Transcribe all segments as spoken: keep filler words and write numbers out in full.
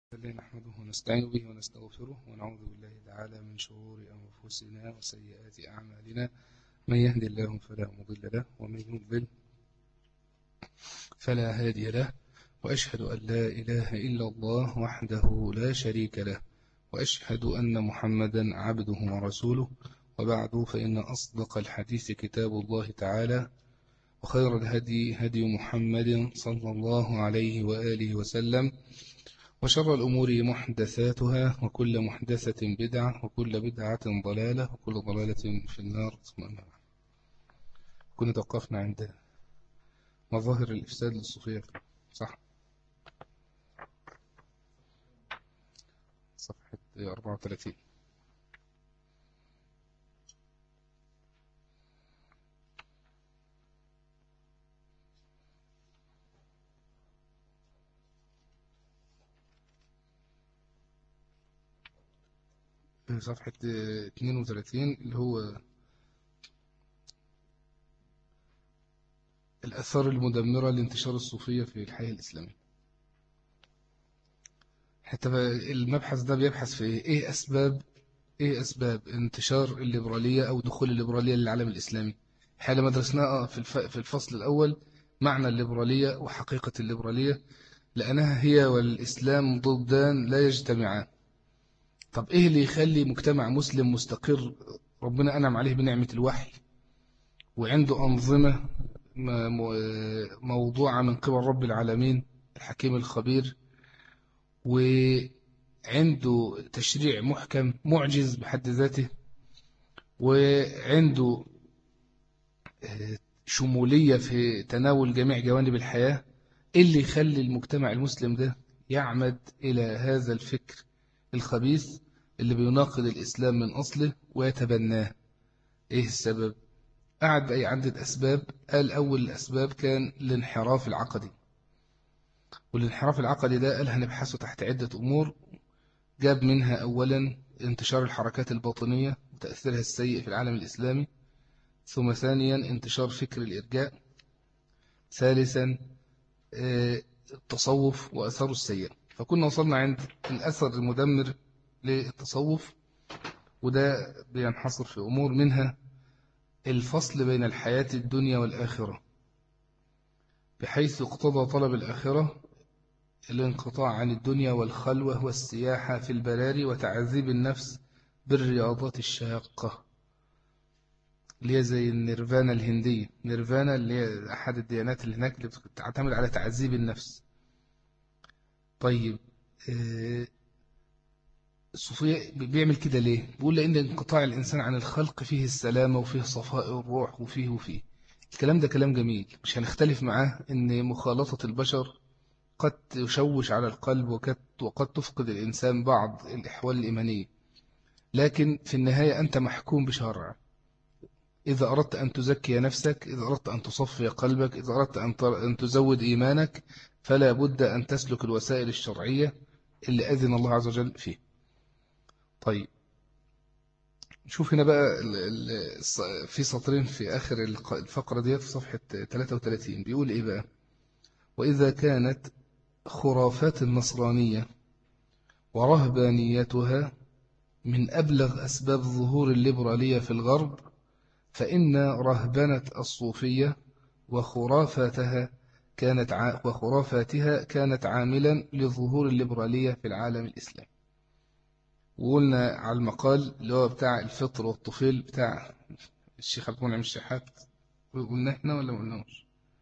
الله نحمده ونستعين به ونستغفره ونعوذ بالله تعالى من شرور أنفسنا وسيئات أعمالنا. من يهدي الله فلا مضل له ومن يضلل فلا هادي له، وأشهد أن لا إله إلا الله وحده لا شريك له، وأشهد أن محمدا عبده ورسوله. وبعد، فإن أصدق الحديث كتاب الله تعالى، وخير الهدي هدي محمد صلى الله عليه وآله وسلم، وشر الأمور محدثاتها، وكل محدثة بدعة، وكل بدعة ضلالة، وكل ضلالة في النار. ثم أما بعد، كنا توقفنا عند مظاهر الإفساد للصوفية، صح؟ صفحة أربعة وثلاثين. صفحة اثنين وثلاثين اللي هو الآثار المدمرة لانتشار الصوفية في الحياة الإسلامية. حتى المبحث ده بيبحث في إيه؟ إيه أسباب إيه أسباب انتشار الليبرالية أو دخول الليبرالية للعالم الإسلامي. حالا ما درسناها في في الفصل الأول معنى الليبرالية وحقيقة الليبرالية، لأنها هي والإسلام ضدان لا يجتمعان. طب إيه اللي يخلي مجتمع مسلم مستقر ربنا أنعم عليه بنعمة الوحي، وعنده أنظمة موضوعة من قبل رب العالمين الحكيم الخبير، وعنده تشريع محكم معجز بحد ذاته، وعنده شمولية في تناول جميع جوانب الحياة؟ إيه اللي يخلي المجتمع المسلم ده يعمد إلى هذا الفكر الخبيث اللي بيناقض الإسلام من أصله ويتبناه؟ إيه السبب؟ قعد بأي عدة أسباب. قال أول الأسباب كان الانحراف العقدي، والانحراف العقدي ده قال هنبحثه تحت عدة أمور. جاب منها أولا انتشار الحركات الباطنية وتأثيرها السيء في العالم الإسلامي، ثم ثانيا انتشار فكر الإرجاء، ثالثا التصوف وأثاره السيء. فكنا وصلنا عند الأثر المدمر للتصوف، وده بينحصر في أمور منها الفصل بين الحياة الدنيا والآخرة، بحيث اقتضى طلب الآخرة الانقطاع عن الدنيا والخلوة والسياحة في البراري وتعذيب النفس بالرياضات الشاقة اللي هي زي النيرفانا الهندية. نيرفانا اللي هي أحد الديانات اللي هناك اللي بتعتمد على تعذيب النفس. طيب الصوفية بيعمل كده ليه؟ بيقول لأن انقطاع الإنسان عن الخلق فيه السلامة وفيه صفاء الروح وفيه وفيه. الكلام ده كلام جميل، مش هنختلف معاه إن مخالطة البشر قد تشوش على القلب وقد, وقد تفقد الإنسان بعض الإحوال الإيمانية، لكن في النهاية أنت محكوم بشرع. إذا أردت أن تزكي نفسك، إذا أردت أن تصفي قلبك، إذا أردت أن تزود إيمانك، فلا بد أن تسلك الوسائل الشرعية اللي أذن الله عز وجل فيه. طيب شوف هنا بقى في سطرين في آخر الفقرة دي في صفحة ثلاثة وثلاثين بيقول إيه بقى؟ وإذا كانت خرافات النصرانية ورهبانيتها من أبلغ أسباب ظهور الليبرالية في الغرب، فإن رهبنة الصوفية وخرافاتها كانت ع... وخرافاتها كانت عاملا لظهور الليبرالية في العالم الإسلامي. وقلنا على المقال اللي هو بتاع الفطر والطفيل بتاع الشيخ عبد المنعم الشحات، قلنا احنا ولا ما قلناش؟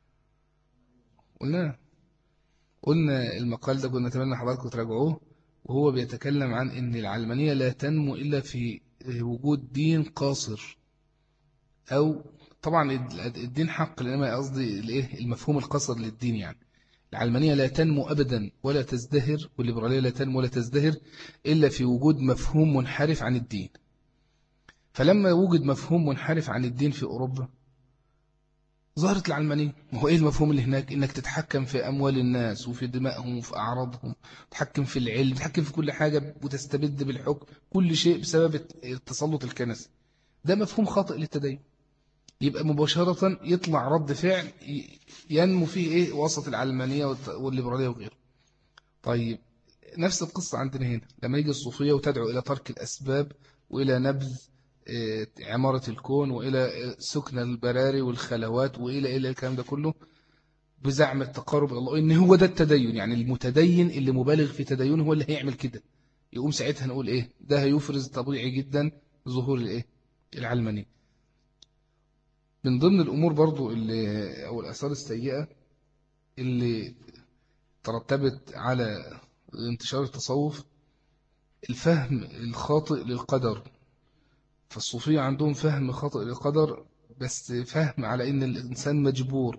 قلنا قلنا المقال ده كنا نتمنى حضراتكم تراجعوه، وهو بيتكلم عن ان العلمانية لا تنمو إلا في وجود دين قاصر، أو طبعا الدين حق، لما قصدي الايه المفهوم القصر للدين. يعني العلمانية لا تنمو أبدا ولا تزدهر، والليبرالية لا تنمو ولا تزدهر إلا في وجود مفهوم منحرف عن الدين. فلما وجد مفهوم منحرف عن الدين في أوروبا ظهرت العلمانية. ما هو إيه المفهوم اللي هناك؟ إنك تتحكم في أموال الناس وفي دمائهم وفي أعراضهم، تتحكم في العلم، تتحكم في كل حاجة، وتستبد بالحكم كل شيء بسبب التسلط الكنسي. ده مفهوم خاطئ للتدين. يبقى مباشرة يطلع رد فعل ينمو فيه إيه وسط العلمانية والليبرالية وغيره. طيب نفس القصة عندنا هنا لما يجي الصوفية وتدعو إلى ترك الأسباب وإلى نبذ عمارة الكون وإلى سكن البراري والخلوات وإلى إلى الكلام ده كله بزعم التقرب إلى الله، إن هو ده التدين. يعني المتدين اللي مبالغ في تدينه هو اللي هيعمل كده، يقوم ساعتها نقول إيه؟ ده هيفرز طبيعي جدا ظهور الإيه؟ العلمانية. من ضمن الأمور برضو اللي أو الآثار السيئة اللي ترتبت على انتشار التصوف الفهم الخاطئ للقدر. فالصوفية عندهم فهم خاطئ للقدر، بس فهم على إن الإنسان مجبور.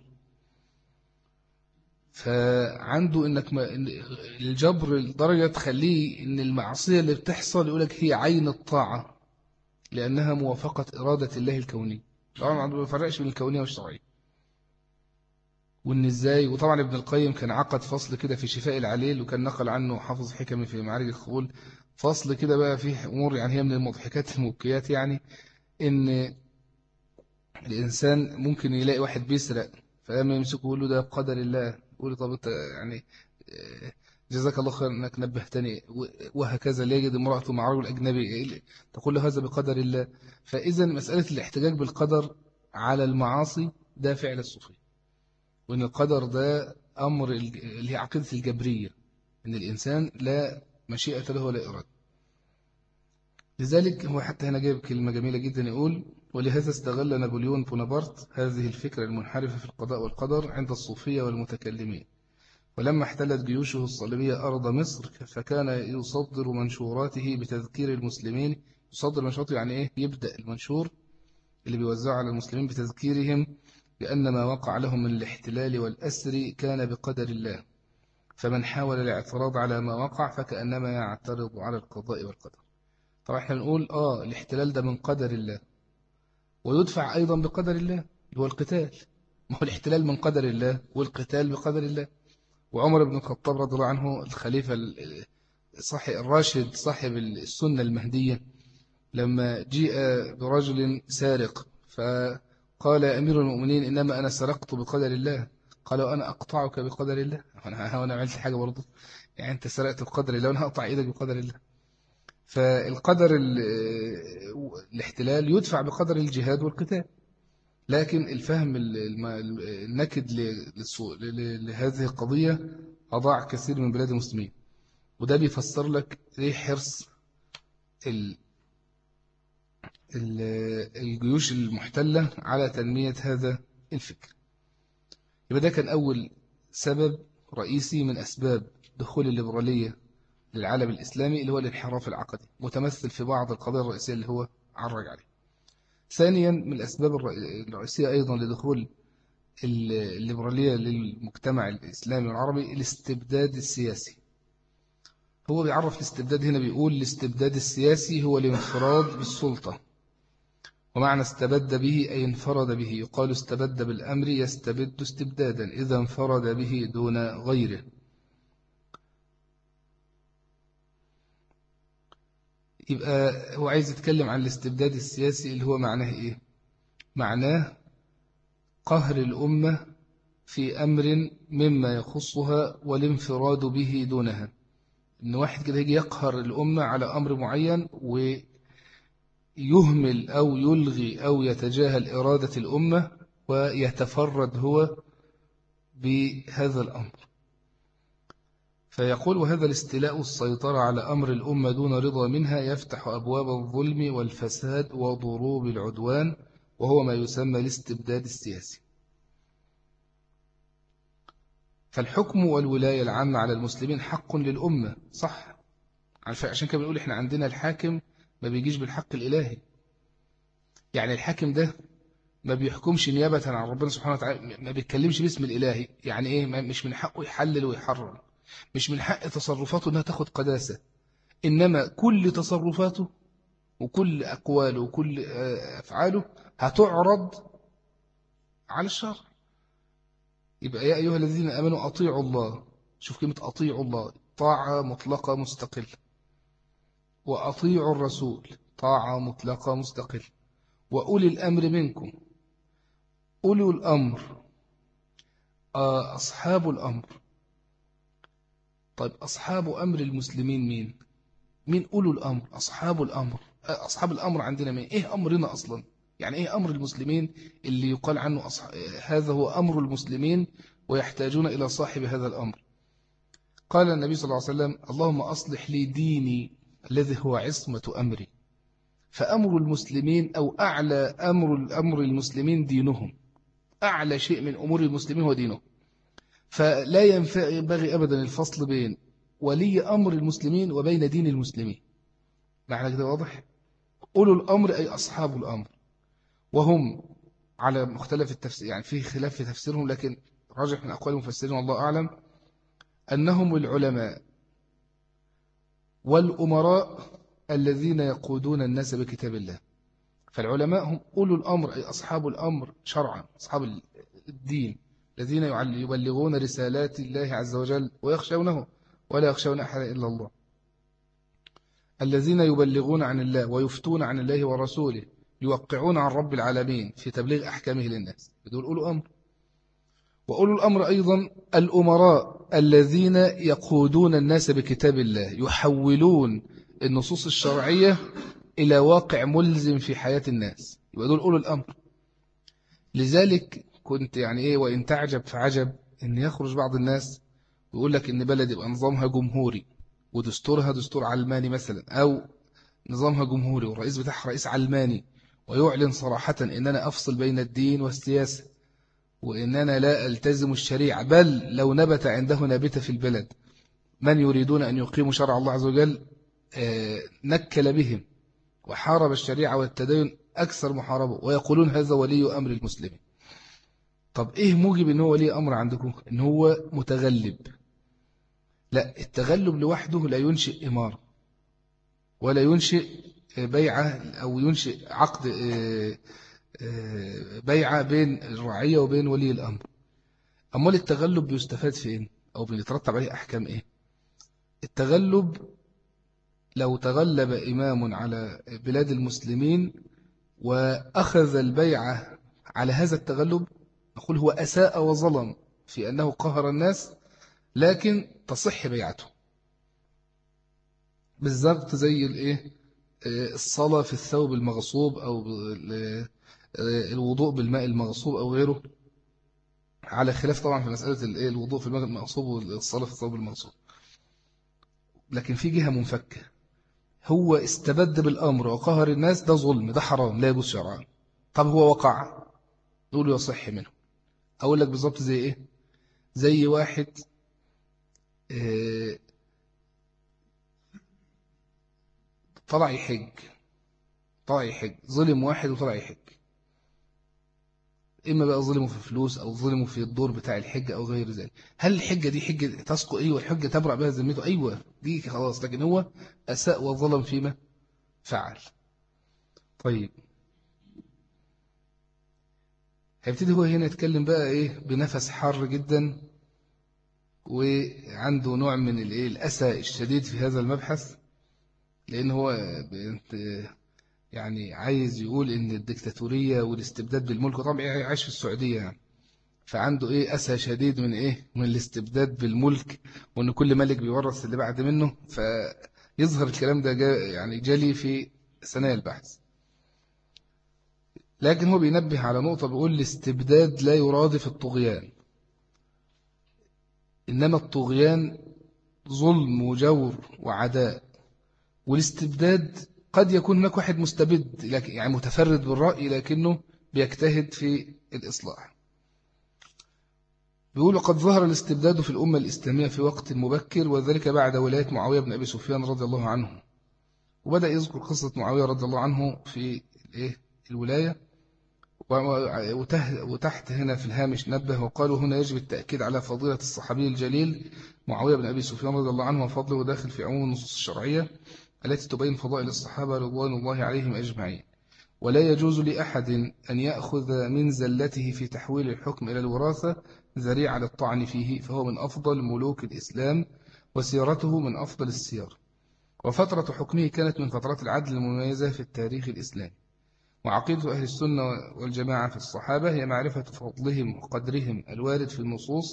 فعنده إنك ما إن الجبر لدرجة تخليه إن المعصية اللي بتحصل يقولك هي عين الطاعة لأنها موافقة إرادة الله الكونية. طبعا ما بيفرقش بين الكونية والشرعية. وإن إزاي، وطبعا ابن القيم كان عقد فصل كده في شفاء العليل، وكان نقل عنه حافظ حكمي في معارج الخول، فصل كده بقى فيه أمور يعني هي من المضحكات المبكيات. يعني إن الإنسان ممكن يلاقي واحد بيسرق، فلما يمسكه يقول له ده بقدر الله، يقول له طب انت يعني جزاك الله خير انك نبهتني. وهكذا لا يجد امرأته مع رجل أجنبي تقول له هذا بقدر الله. فإذا مسألة الاحتجاج بالقدر على المعاصي ده فعل الصوفية، وإن القدر ده أمر اللي هي عقيدة الجبرية، إن الإنسان لا مشيئة له ولا إرادة. لذلك هو حتى هنا جايب كلمة جميلة جدا يقول: ولهذا استغل نابليون بونابرت هذه الفكرة المنحرفة في القضاء والقدر عند الصوفية والمتكلمين، ولما احتلت جيوشه الصليبية أرض مصر فكان يصدر منشوراته بتذكير المسلمين. يصدر منشوراته يعني إيه؟ يبدأ المنشور اللي بيوزعه على المسلمين بتذكيرهم بأن ما وقع لهم من الاحتلال والأسر كان بقدر الله، فمن حاول الاعتراض على ما وقع فكأنما يعترض على القضاء والقدر. طبعا احنا نقول آه الاحتلال ده من قدر الله، ويدفع أيضا بقدر الله هو القتال. ما هو الاحتلال من قدر الله والقتال بقدر الله. وعمر بن الخطاب رضي الله عنه الخليفة صاحب الراشد صاحب السنة المهدية، لما جيء برجل سارق فقال يا أمير المؤمنين إنما أنا سرقت بقدر الله، قال وأنا أقطعك بقدر الله. أنا أنا عملت حاجة برضه؟ يعني أنت سرقت بقدر الله وأنا أقطع إيدك بقدر الله. فالقدر الاحتلال يدفع بقدر الجهاد والقتال. لكن الفهم النكد لهذه القضية أضاع كثير من بلاد المسلمين، وده بيفسر لك ليه حرص الجيوش المحتلة على تنمية هذا الفكر. يبقى ده كان أول سبب رئيسي من أسباب دخول الليبرالية للعالم الإسلامي، اللي هو الانحراف العقدي، متمثل في بعض القضايا الرئيسية اللي هو عرج عليه. ثانيا من الأسباب الرئيسية أيضا لدخول الليبرالية للمجتمع الإسلامي والعربي الاستبداد السياسي. هو بيعرف الاستبداد هنا بيقول الاستبداد السياسي هو الانفراد بالسلطة، ومعنى استبد به أي انفرد به. يقال استبد بالأمر يستبد استبدادا إذا انفرد به دون غيره. يبقى هو عايز يتكلم عن الاستبداد السياسي اللي هو معناه إيه؟ معناه قهر الأمة في أمر مما يخصها والانفراد به دونها. إن واحد كده يجي يقهر الأمة على أمر معين ويهمل أو يلغي أو يتجاهل إرادة الأمة ويتفرد هو بهذا الأمر. فيقول: وهذا الاستيلاء السيطرة على أمر الأمة دون رضا منها يفتح أبواب الظلم والفساد وضروب العدوان، وهو ما يسمى الاستبداد السياسي. فالحكم والولاية العامة على المسلمين حق للأمة، صح؟ عشان كده بنقول إحنا عندنا الحاكم ما بيجيش بالحق الإلهي. يعني الحاكم ده ما بيحكمش نيابة عن ربنا سبحانه وتعالى، ما بيتكلمش باسم الإلهي. يعني إيه؟ مش من حقه يحلل ويحرم، مش من حق تصرفاته أنها تاخد قداسة، إنما كل تصرفاته وكل أقواله وكل أفعاله هتعرض على الشرع. يبقى يا أيها الذين آمنوا أطيعوا الله. شوف كلمة أطيعوا الله، طاعة مطلقة مستقلة. وأطيعوا الرسول، طاعة مطلقة مستقلة. وأولي الأمر منكم. أولي الأمر أصحاب الأمر طيب أصحاب أمر المسلمين مين؟ مين أولو الأمر؟ أصحاب الأمر. أصحاب الأمر عندنا مين؟ إيه أمرنا أصلا؟ يعني إيه أمر المسلمين اللي يقال عنه أصح... هذا هو أمر المسلمين ويحتاجون إلى صاحب هذا الأمر؟ قال النبي صلى الله عليه وسلم: اللهم أصلح لي ديني الذي هو عصمة أمري. فأمر المسلمين أو أعلى أمر أمر المسلمين دينهم، أعلى شيء من أمور المسلمين هو دينهم. فلا ينبغي أبدا الفصل بين ولي أمر المسلمين وبين دين المسلمين. معنى كده واضح؟ أولو الأمر أي أصحاب الأمر، وهم على مختلف التفسير، يعني في خلاف في تفسيرهم، لكن راجح من أقوال المفسرين والله أعلم أنهم العلماء والأمراء الذين يقودون الناس بكتاب الله. فالعلماء هم أولو الأمر أي أصحاب الأمر شرعا، أصحاب الدين الذين يبلغون رسالات الله عز وجل ويخشونه ولا يخشون أحد إلا الله، الذين يبلغون عن الله ويفتون عن الله ورسوله، يوقعون عن رب العالمين في تبليغ أحكامه للناس. بدول أولو أمر. وأولو الأمر أيضا الأمراء الذين يقودون الناس بكتاب الله، يحولون النصوص الشرعية إلى واقع ملزم في حياة الناس. يبقى دول أولو الأمر. لذلك كنت يعني إيه، وإن تعجب فعجب إن يخرج بعض الناس ويقول لك إن بلد يبقى نظامها جمهوري ودستورها دستور علماني مثلا، أو نظامها جمهوري والرئيس بتاعها رئيس علماني، ويعلن صراحة إن أنا أفصل بين الدين والسياسة وإن أنا لا ألتزم الشريعة، بل لو نبت عنده نابتة في البلد من يريدون أن يقيموا شرع الله عز وجل نكل بهم وحارب الشريعة والتدين أكثر محاربة، ويقولون هذا ولي أمر المسلمين. طب إيه موجب إن هو ولي أمر عندكم؟ إن هو متغلب. لا، التغلب لوحده لا ينشئ إمارة ولا ينشئ بيعة أو ينشئ عقد بيعة بين الرعية وبين ولي الأمر. أمال التغلب بيستفاد فين أو بيترتب عليه أحكام إيه؟ التغلب لو تغلب إمام على بلاد المسلمين وأخذ البيعة على هذا التغلب، نقول هو أساء وظلم في أنه قهر الناس، لكن تصح بيعته. بالضبط زي الإيه، الصلاة في الثوب المغصوب أو الوضوء بالماء المغصوب أو غيره، على خلاف طبعا في مسألة الوضوء في الماء المغصوب والصلاة في الثوب المغصوب. لكن في جهة منفكة، هو استبد بالأمر وقهر الناس، ده ظلم، ده حرام لا يجوز شرعا. طب هو وقع، نقول يصح منه. أقول لك بالضبط زي إيه؟ زي واحد اه طلع يحج طلع يحج ظلم واحد وطلع يحج، إما بقى ظلمه في فلوس أو ظلمه في الدور بتاع الحجة أو غير ذلك. هل الحجة دي حجة تسقط؟ أيوة الحجة تبرأ بها ذمته، أيوة دي خلاص، لكن هو أساء وظلم فيما فعل. طيب هيبتدي هو هنا يتكلم بقى إيه بنفس حار جدا، وعنده نوع من الإيه الأسى الشديد في هذا المبحث، لأن هو يعني عايز يقول إن الدكتاتورية والاستبداد بالملك، طبعا عايش في السعودية يعني، فعنده إيه أسى شديد من إيه من الاستبداد بالملك، وإن كل ملك بيورث اللي بعد منه. فيظهر الكلام ده جا يعني جالي في ثنايا البحث. لكن هو بينبه على نقطة، بيقول الاستبداد لا يرادف الطغيان، إنما الطغيان ظلم وجور وعداء، والاستبداد قد يكون هناك واحد مستبد يعني متفرد بالرأي لكنه بيجتهد في الإصلاح. بيقول قد ظهر الاستبداد في الأمة الإسلامية في وقت مبكر، وذلك بعد ولاية معاوية بن أبي سفيان رضي الله عنه. وبدأ يذكر قصة معاوية رضي الله عنه في الولاية، وتحت هنا في الهامش نبه وقالوا هنا يجب التأكيد على فضيلة الصحابي الجليل معاوية بن أبي سفيان رضي الله عنه، وفضله داخل في عموم النصوص الشرعية التي تبين فضائل الصحابة رضوان الله عليهم أجمعين. ولا يجوز لأحد أن يأخذ من زلته في تحويل الحكم إلى الوراثة ذريعة للطعن فيه، فهو من أفضل ملوك الإسلام وسيرته من أفضل السير، وفترة حكمه كانت من فترات العدل المميزة في التاريخ الإسلامي. وعقيدة أهل السنة والجماعة في الصحابة هي معرفة فضلهم وقدرهم الوارد في النصوص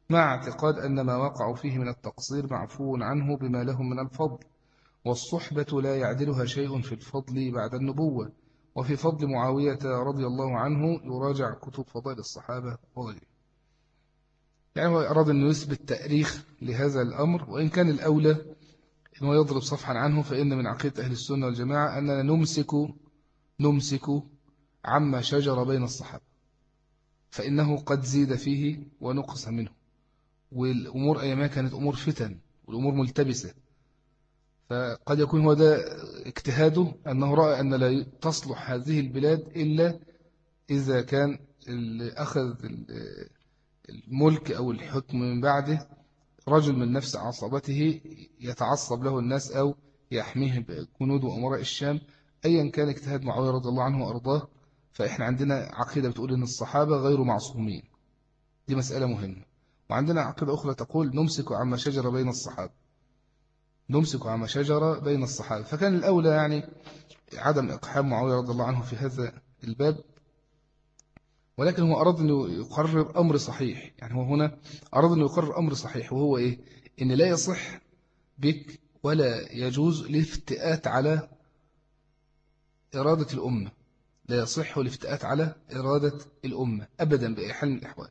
مع اعتقاد أن ما وقعوا فيه من التقصير معفو عنه بما لهم من الفضل، والصحبة لا يعدلها شيء في الفضل بعد النبوة. وفي فضل معاوية رضي الله عنه يراجع كتب فضائل الصحابة وغيره. يعني هو أراد أن يثبت تأريخ لهذا الأمر، وإن كان الأولى أنه يضرب صفحا عنه، فإن من عقيدة أهل السنة والجماعة أننا نمسك نمسك عما شجر بين الصحابة، فإنه قد زيد فيه ونقص منه، والأمور أيامها كانت أمور فتن والأمور ملتبسة، فقد يكون هو ده اجتهاده، أنه رأى أن لا تصلح هذه البلاد إلا إذا كان اللي أخذ الملك أو الحكم من بعده رجل من نفس عصبته يتعصب له الناس أو يحميه بجنود وأمراء الشام. أيا كان اجتهاد معاوية رضي الله عنه وأرضاه، فإحنا عندنا عقيدة بتقول أن الصحابة غير معصومين، دي مسألة مهمة. وعندنا عقيدة أخرى تقول نمسك عما شجر بين الصحابة، نمسك عما شجر بين الصحابة. فكان الأولى يعني عدم إقحام معاوية رضي الله عنه في هذا الباب، ولكن هو أراد أن يقرر أمر صحيح. يعني هو هنا أراد أن يقرر أمر صحيح، وهو إيه؟ إن لا يصح بك ولا يجوز الافتئات على إرادة الأمة، لا يصح الافتئات على إرادة الأمة أبدا بأي حال من الأحوال.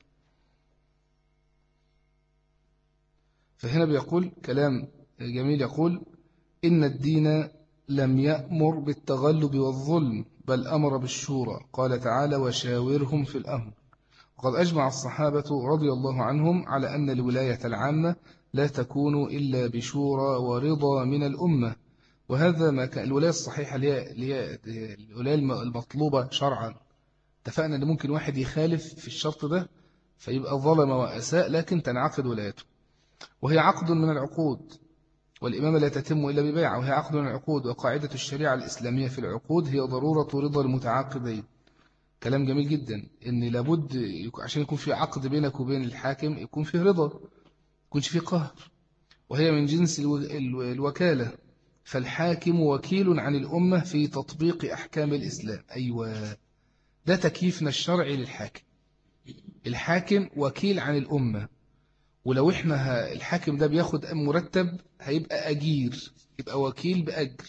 فهنا بيقول كلام جميل، يقول إن الدين لم يأمر بالتغلب والظلم، بل أمر بالشورى. قال تعالى وشاورهم في الأمر. وقد أجمع الصحابة رضي الله عنهم على أن الولاية العامة لا تكون إلا بشورى ورضا من الأمة، وهذا ما كان الولاية الصحيحة اللي هي الولاية المطلوبة شرعا. اتفقنا أن ممكن واحد يخالف في الشرط ده فيبقى ظلم وأساء، لكن تنعقد ولايته، وهي عقد من العقود، والإمامة لا تتم إلا ببيعة، وهي عقد من العقود. وقاعدة الشريعة الإسلامية في العقود هي ضرورة رضا المتعاقدين. كلام جميل جدا، إن لابد عشان يكون في عقد بينك وبين الحاكم يكون فيه رضا، يكونش فيه قهر، وهي من جنس الوكالة. فالحاكم وكيل عن الأمة في تطبيق أحكام الإسلام. أيوة، ده تكييفنا الشرعي للحاكم. الحاكم وكيل عن الأمة، ولو إحنا الحاكم ده بياخد مرتب هيبقى أجير، يبقى وكيل بأجر.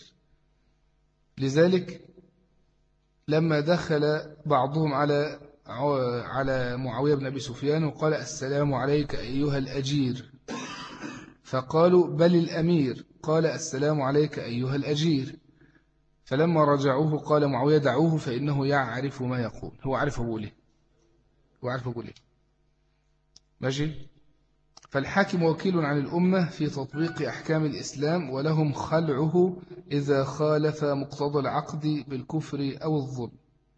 لذلك لما دخل بعضهم على على معاوية بن أبي سفيان وقال السلام عليك أيها الأجير، فقالوا بل الأمير، قال السلام عليك أيها الأجير. فلما رجعوه قال معاوية دعوه فإنه يعرف ما يقول. هو عارف أقول إيه، هو عارف أقول إيه. ماشي. فالحاكم وكيل عن الأمة في تطبيق أحكام الإسلام، ولهم خلعه إذا خالف مقتضى العقد بالكفر أو الظلم.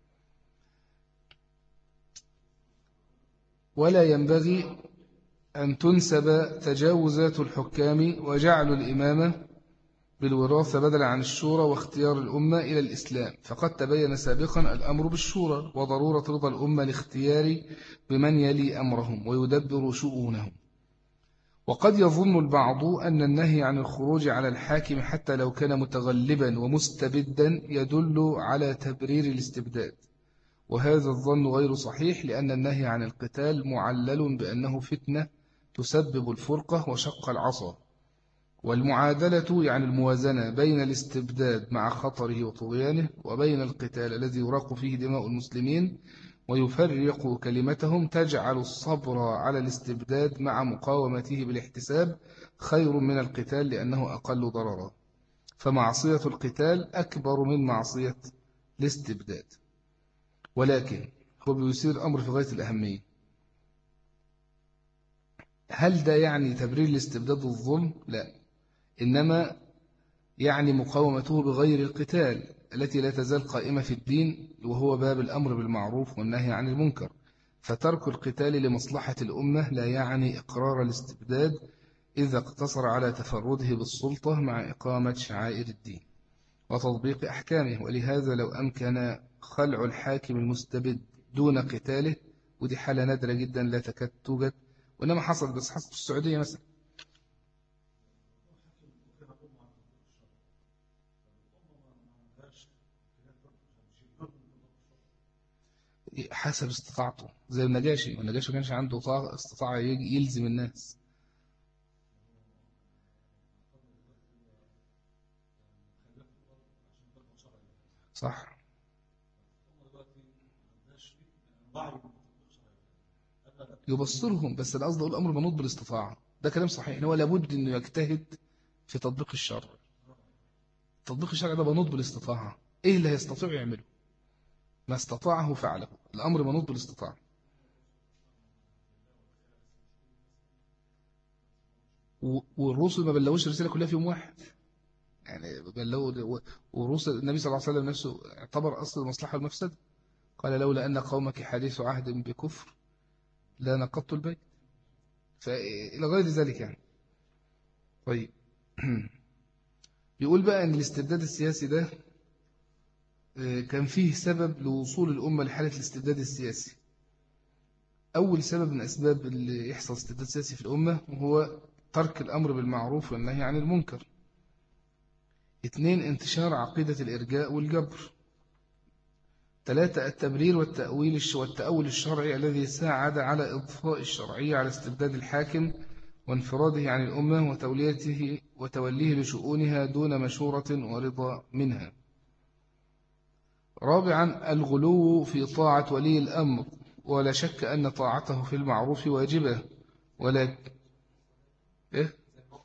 ولا ينبغي أن تنسب تجاوزات الحكام وجعل الإمامة بالوراثة بدلا عن الشورى واختيار الأمة إلى الإسلام، فقد تبين سابقا الأمر بالشورى وضرورة رضا الأمة لاختيار بمن يلي أمرهم ويدبر شؤونهم. وقد يظن البعض أن النهي عن الخروج على الحاكم حتى لو كان متغلبا ومستبدا يدل على تبرير الاستبداد، وهذا الظن غير صحيح، لأن النهي عن القتال معلل بأنه فتنة تسبب الفرقة وشق العصا. والمعادلة يعني الموازنة بين الاستبداد مع خطره وطغيانه وبين القتال الذي يراق فيه دماء المسلمين ويفرق كلمتهم تجعل الصبر على الاستبداد مع مقاومته بالاحتساب خير من القتال، لأنه أقل ضررا. فمعصية القتال أكبر من معصية الاستبداد. ولكن هو بيصير أمر في غاية الأهمية، هل ده يعني تبرير الاستبداد والظلم؟ لا، إنما يعني مقاومته بغير القتال التي لا تزال قائمة في الدين، وهو باب الأمر بالمعروف والنهي عن المنكر. فترك القتال لمصلحة الأمة لا يعني إقرار الاستبداد إذا اقتصر على تفرده بالسلطة مع إقامة شعائر الدين وتطبيق أحكامه. ولهذا لو أمكن خلع الحاكم المستبد دون قتاله، ودي حالة نادرة جدا لا تكاد توجد، وإنما حصل بس حصل في السعودية مثلا. حسب استطاعته، زي النجاشي، والنجاشي ما كانش عنده استطاعة يلزم الناس. صح. يبصرهم، بس القصد أقول أمر منوط بالاستطاعة، ده كلام صحيح، إن هو لابد إنه يجتهد في تطبيق الشرع. تطبيق الشرع ده منوط بالاستطاعة، إيه اللي هيستطيع يعمله؟ ما استطاعه فعله، الأمر منوط بالاستطاعة. و- والرسل ما بلغوش الرسالة كلها في يوم واحد، يعني بلغوا. ورسل النبي صلى الله عليه وسلم نفسه اعتبر أصل المصلحة والمفسدة، قال لولا أن قومك حديث عهد بكفر لا نقضت البيت، فإلى غير ذلك يعني. طيب. يقول بقى أن الاستبداد السياسي ده آه، كان فيه سبب لوصول الأمة لحالة الاستبداد السياسي. أول سبب من أسباب اللي يحصل استبداد سياسي في الأمة هو ترك الأمر بالمعروف والنهي عن المنكر. اثنين، انتشار عقيدة الإرجاء والجبر. ثلاثة، التبرير والتأويل والتأول الشرعي الذي ساعد على إضفاء الشرعية على استبداد الحاكم وانفراده عن الأمة وتوليته وتوليه لشؤونها دون مشورة ورضا منها. رابعا، الغلو في طاعة ولي الأمر، ولا شك أن طاعته في المعروف واجبة، ولا إيه؟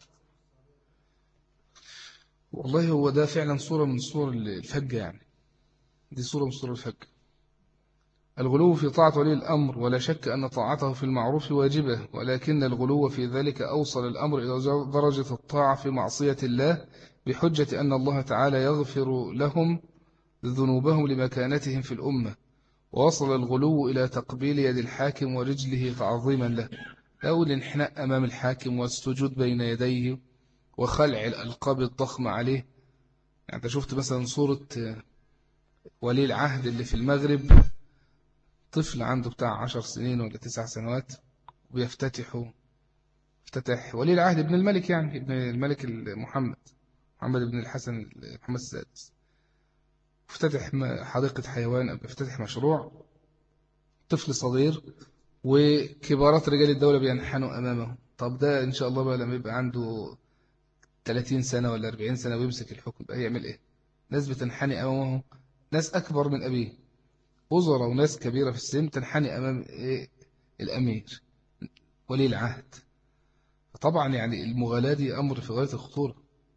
والله هو ده فعلا صورة من صور الفجة، يعني دي صورة من صور الفجة. الغلو في طاعة ولي الأمر، ولا شك أن طاعته في المعروف واجبة، ولكن الغلو في ذلك أوصل الأمر إلى درجة الطاعة في معصية الله بحجة أن الله تعالى يغفر لهم ذنوبهم لمكانتهم في الأمة. ووصل الغلو إلى تقبيل يد الحاكم ورجله تعظيما له، أو الانحناء أمام الحاكم والسجود بين يديه وخلع الألقاب الضخمة عليه. يعني أنت شفت مثلا صورة ولي العهد اللي في المغرب، طفل عنده بتاع عشر سنين ولا تسع سنوات، ويفتتحوا افتتح ولي العهد ابن الملك، يعني ابن الملك محمد محمد بن الحسن محمد السادس، افتتح حديقة حيوان أو افتتح مشروع، طفل صغير وكبارات رجال الدولة بينحنوا أمامه. طب ده إن شاء الله بقى لما يبقى عنده ثلاثين سنة ولا أربعين سنة ويمسك الحكم بقى يعمل إيه؟ ناس بتنحني أمامه، ناس أكبر من أبيه، وزراء وناس كبيرة في السن تنحني أمام إيه؟ الأمير ولي العهد. طبعا يعني المغالاة دي أمر في غاية الخطورة.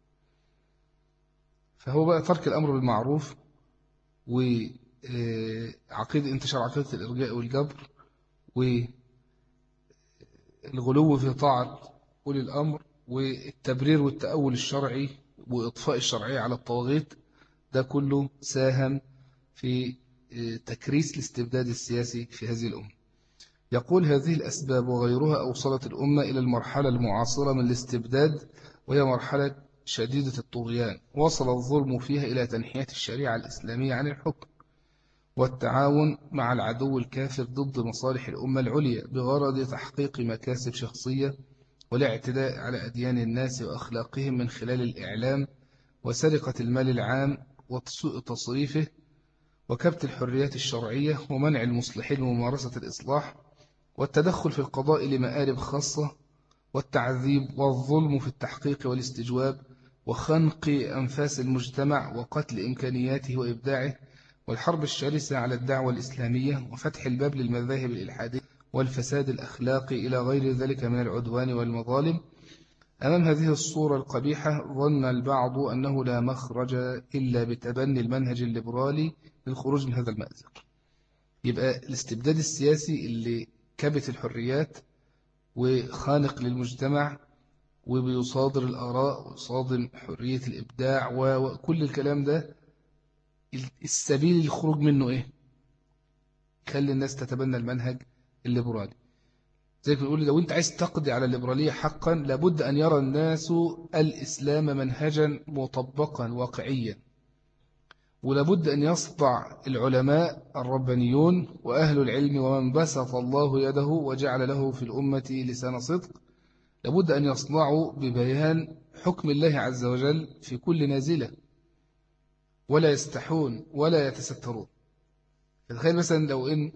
فهو بقى ترك الأمر بالمعروف، وعقيدة انتشار عقيدة الإرجاء والجبر، والغلو في طاعة أولي الأمر، والتبرير والتأول الشرعي وإطفاء الشرعية على الطواغيت، ده كله ساهم في تكريس الاستبداد السياسي في هذه الأمة. يقول هذه الأسباب وغيرها أوصلت الأمة إلى المرحلة المعاصرة من الاستبداد، وهي مرحلة شديدة الطغيان، وصل الظلم فيها إلى تنحية الشريعة الإسلامية عن الحكم والتعاون مع العدو الكافر ضد مصالح الأمة العليا بغرض تحقيق مكاسب شخصية والاعتداء على أديان الناس وأخلاقهم من خلال الإعلام وسرقة المال العام وسوء تصريفه وكبت الحريات الشرعية ومنع المصلحين من ممارسة الإصلاح والتدخل في القضاء لمآرب خاصة والتعذيب والظلم في التحقيق والاستجواب وخنق أنفاس المجتمع وقتل إمكانياته وإبداعه والحرب الشرسة على الدعوة الإسلامية وفتح الباب للمذاهب الإلحادية والفساد الأخلاقي إلى غير ذلك من العدوان والمظالم. أمام هذه الصورة القبيحة ظن البعض أنه لا مخرج إلا بتبني المنهج الليبرالي للخروج من هذا المأزق. يبقى الاستبداد السياسي اللي كبت الحريات وخانق للمجتمع وبيصادر الآراء ويصادم حرية الإبداع وكل الكلام ده، السبيل الخروج منه إيه؟ خلي الناس تتبنى المنهج الليبرالي. زي ما بنقول لو أنت عايز تقضي على الليبرالية حقا لابد أن يرى الناس الإسلام منهجا مطبقا واقعيا، ولابد أن يصدع العلماء الربانيون وأهل العلم ومن بسط الله يده وجعل له في الأمة لسان صدق، لابد أن يصنعوا ببيان حكم الله عز وجل في كل نازلة ولا يستحون ولا يتسترون. تخيل مثلا لو إن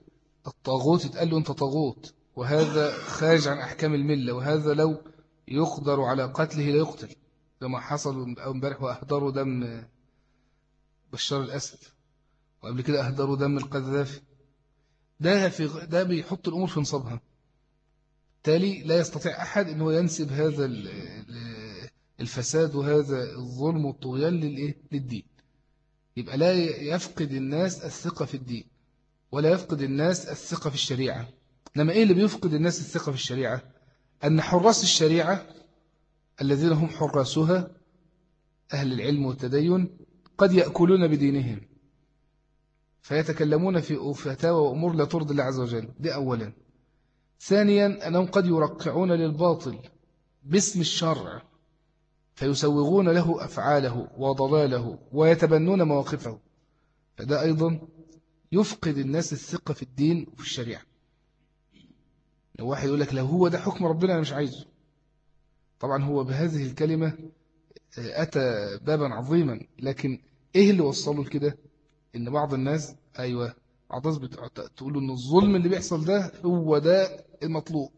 الطاغوت يتقال له أنت طاغوت، وهذا خارج عن أحكام الملة، وهذا لو يقدر على قتله لا يقتل، كما حصل امبارح وأهدروا دم بشار الأسد، وقبل كده أهدروا دم القذافي. ده في ده بيحط الأمور في نصابها. بالتالي لا يستطيع أحد أنه ينسب هذا الفساد وهذا الظلم والطغيان للإيه؟ للدين. يبقى لا يفقد الناس الثقة في الدين، ولا يفقد الناس الثقة في الشريعة. إنما إيه اللي بيفقد الناس الثقة في الشريعة؟ أن حراس الشريعة الذين هم حراسها أهل العلم والتدين قد يأكلون بدينهم، فيتكلمون في فتاوى وأمور لا ترضي الله عز وجل. دي أولا. ثانيا أنهم قد يرقعون للباطل باسم الشرع، فيسوغون له أفعاله وضلاله ويتبنون مواقفه، فده أيضا يفقد الناس الثقة في الدين وفي الشريعة. لو واحد يقول لك لو هو ده حكم ربنا أنا مش عايزه، طبعا هو بهذه الكلمة أتى بابا عظيما، لكن إيه اللي وصله لكده؟ إن بعض الناس أيوة بعض الناس بتقول إن الظلم اللي بيحصل ده هو ده المطلوب.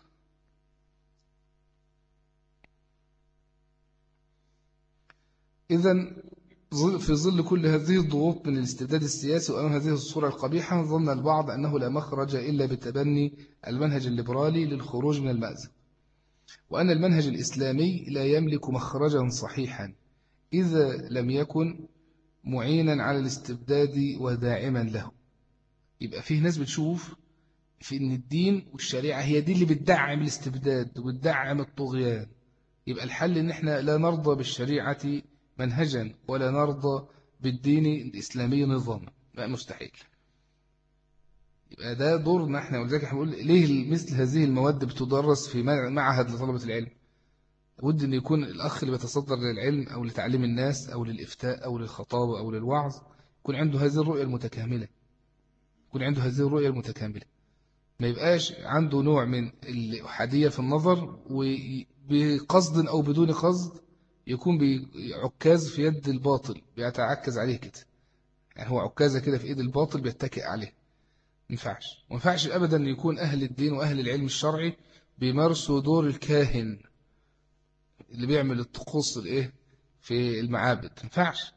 إذن في ظل كل هذه الضغوط من الاستبداد السياسي وأمام هذه الصورة القبيحة، ظن البعض أنه لا مخرج إلا بتبني المنهج الليبرالي للخروج من المأزق، وأن المنهج الإسلامي لا يملك مخرجا صحيحا إذا لم يكن معينا على الاستبداد وداعما له. يبقى فيه ناس بتشوف في أن الدين والشريعة هي دي اللي بتدعم الاستبداد وبتدعم الطغيان. يبقى الحل أن احنا لا نرضى بالشريعة منهجا ولا نرضى بالدين الإسلامي نظاما، بقى مستحيل. يبقى ده دورنا احنا، ولذلك احنا بنقول ليه مثل هذه المواد بتدرس في معهد لطلبة العلم. لابد أن يكون الأخ اللي بيتصدر للعلم أو لتعليم الناس أو للإفتاء أو للخطابة أو للوعظ يكون عنده هذه الرؤية المتكاملة، يكون عنده هذه الرؤية المتكاملة، ما يبقاش عنده نوع من الأحادية في النظر، وبقصد أو بدون قصد يكون بعكاز في يد الباطل بيتعكز عليه كده. يعني هو عكازة كده في إيد الباطل بيتكئ عليه. ما ينفعش ما ينفعش أبدا يكون أهل الدين وأهل العلم الشرعي بيمارسوا دور الكاهن اللي بيعمل الطقوس الإيه في المعابد. ما ينفعش.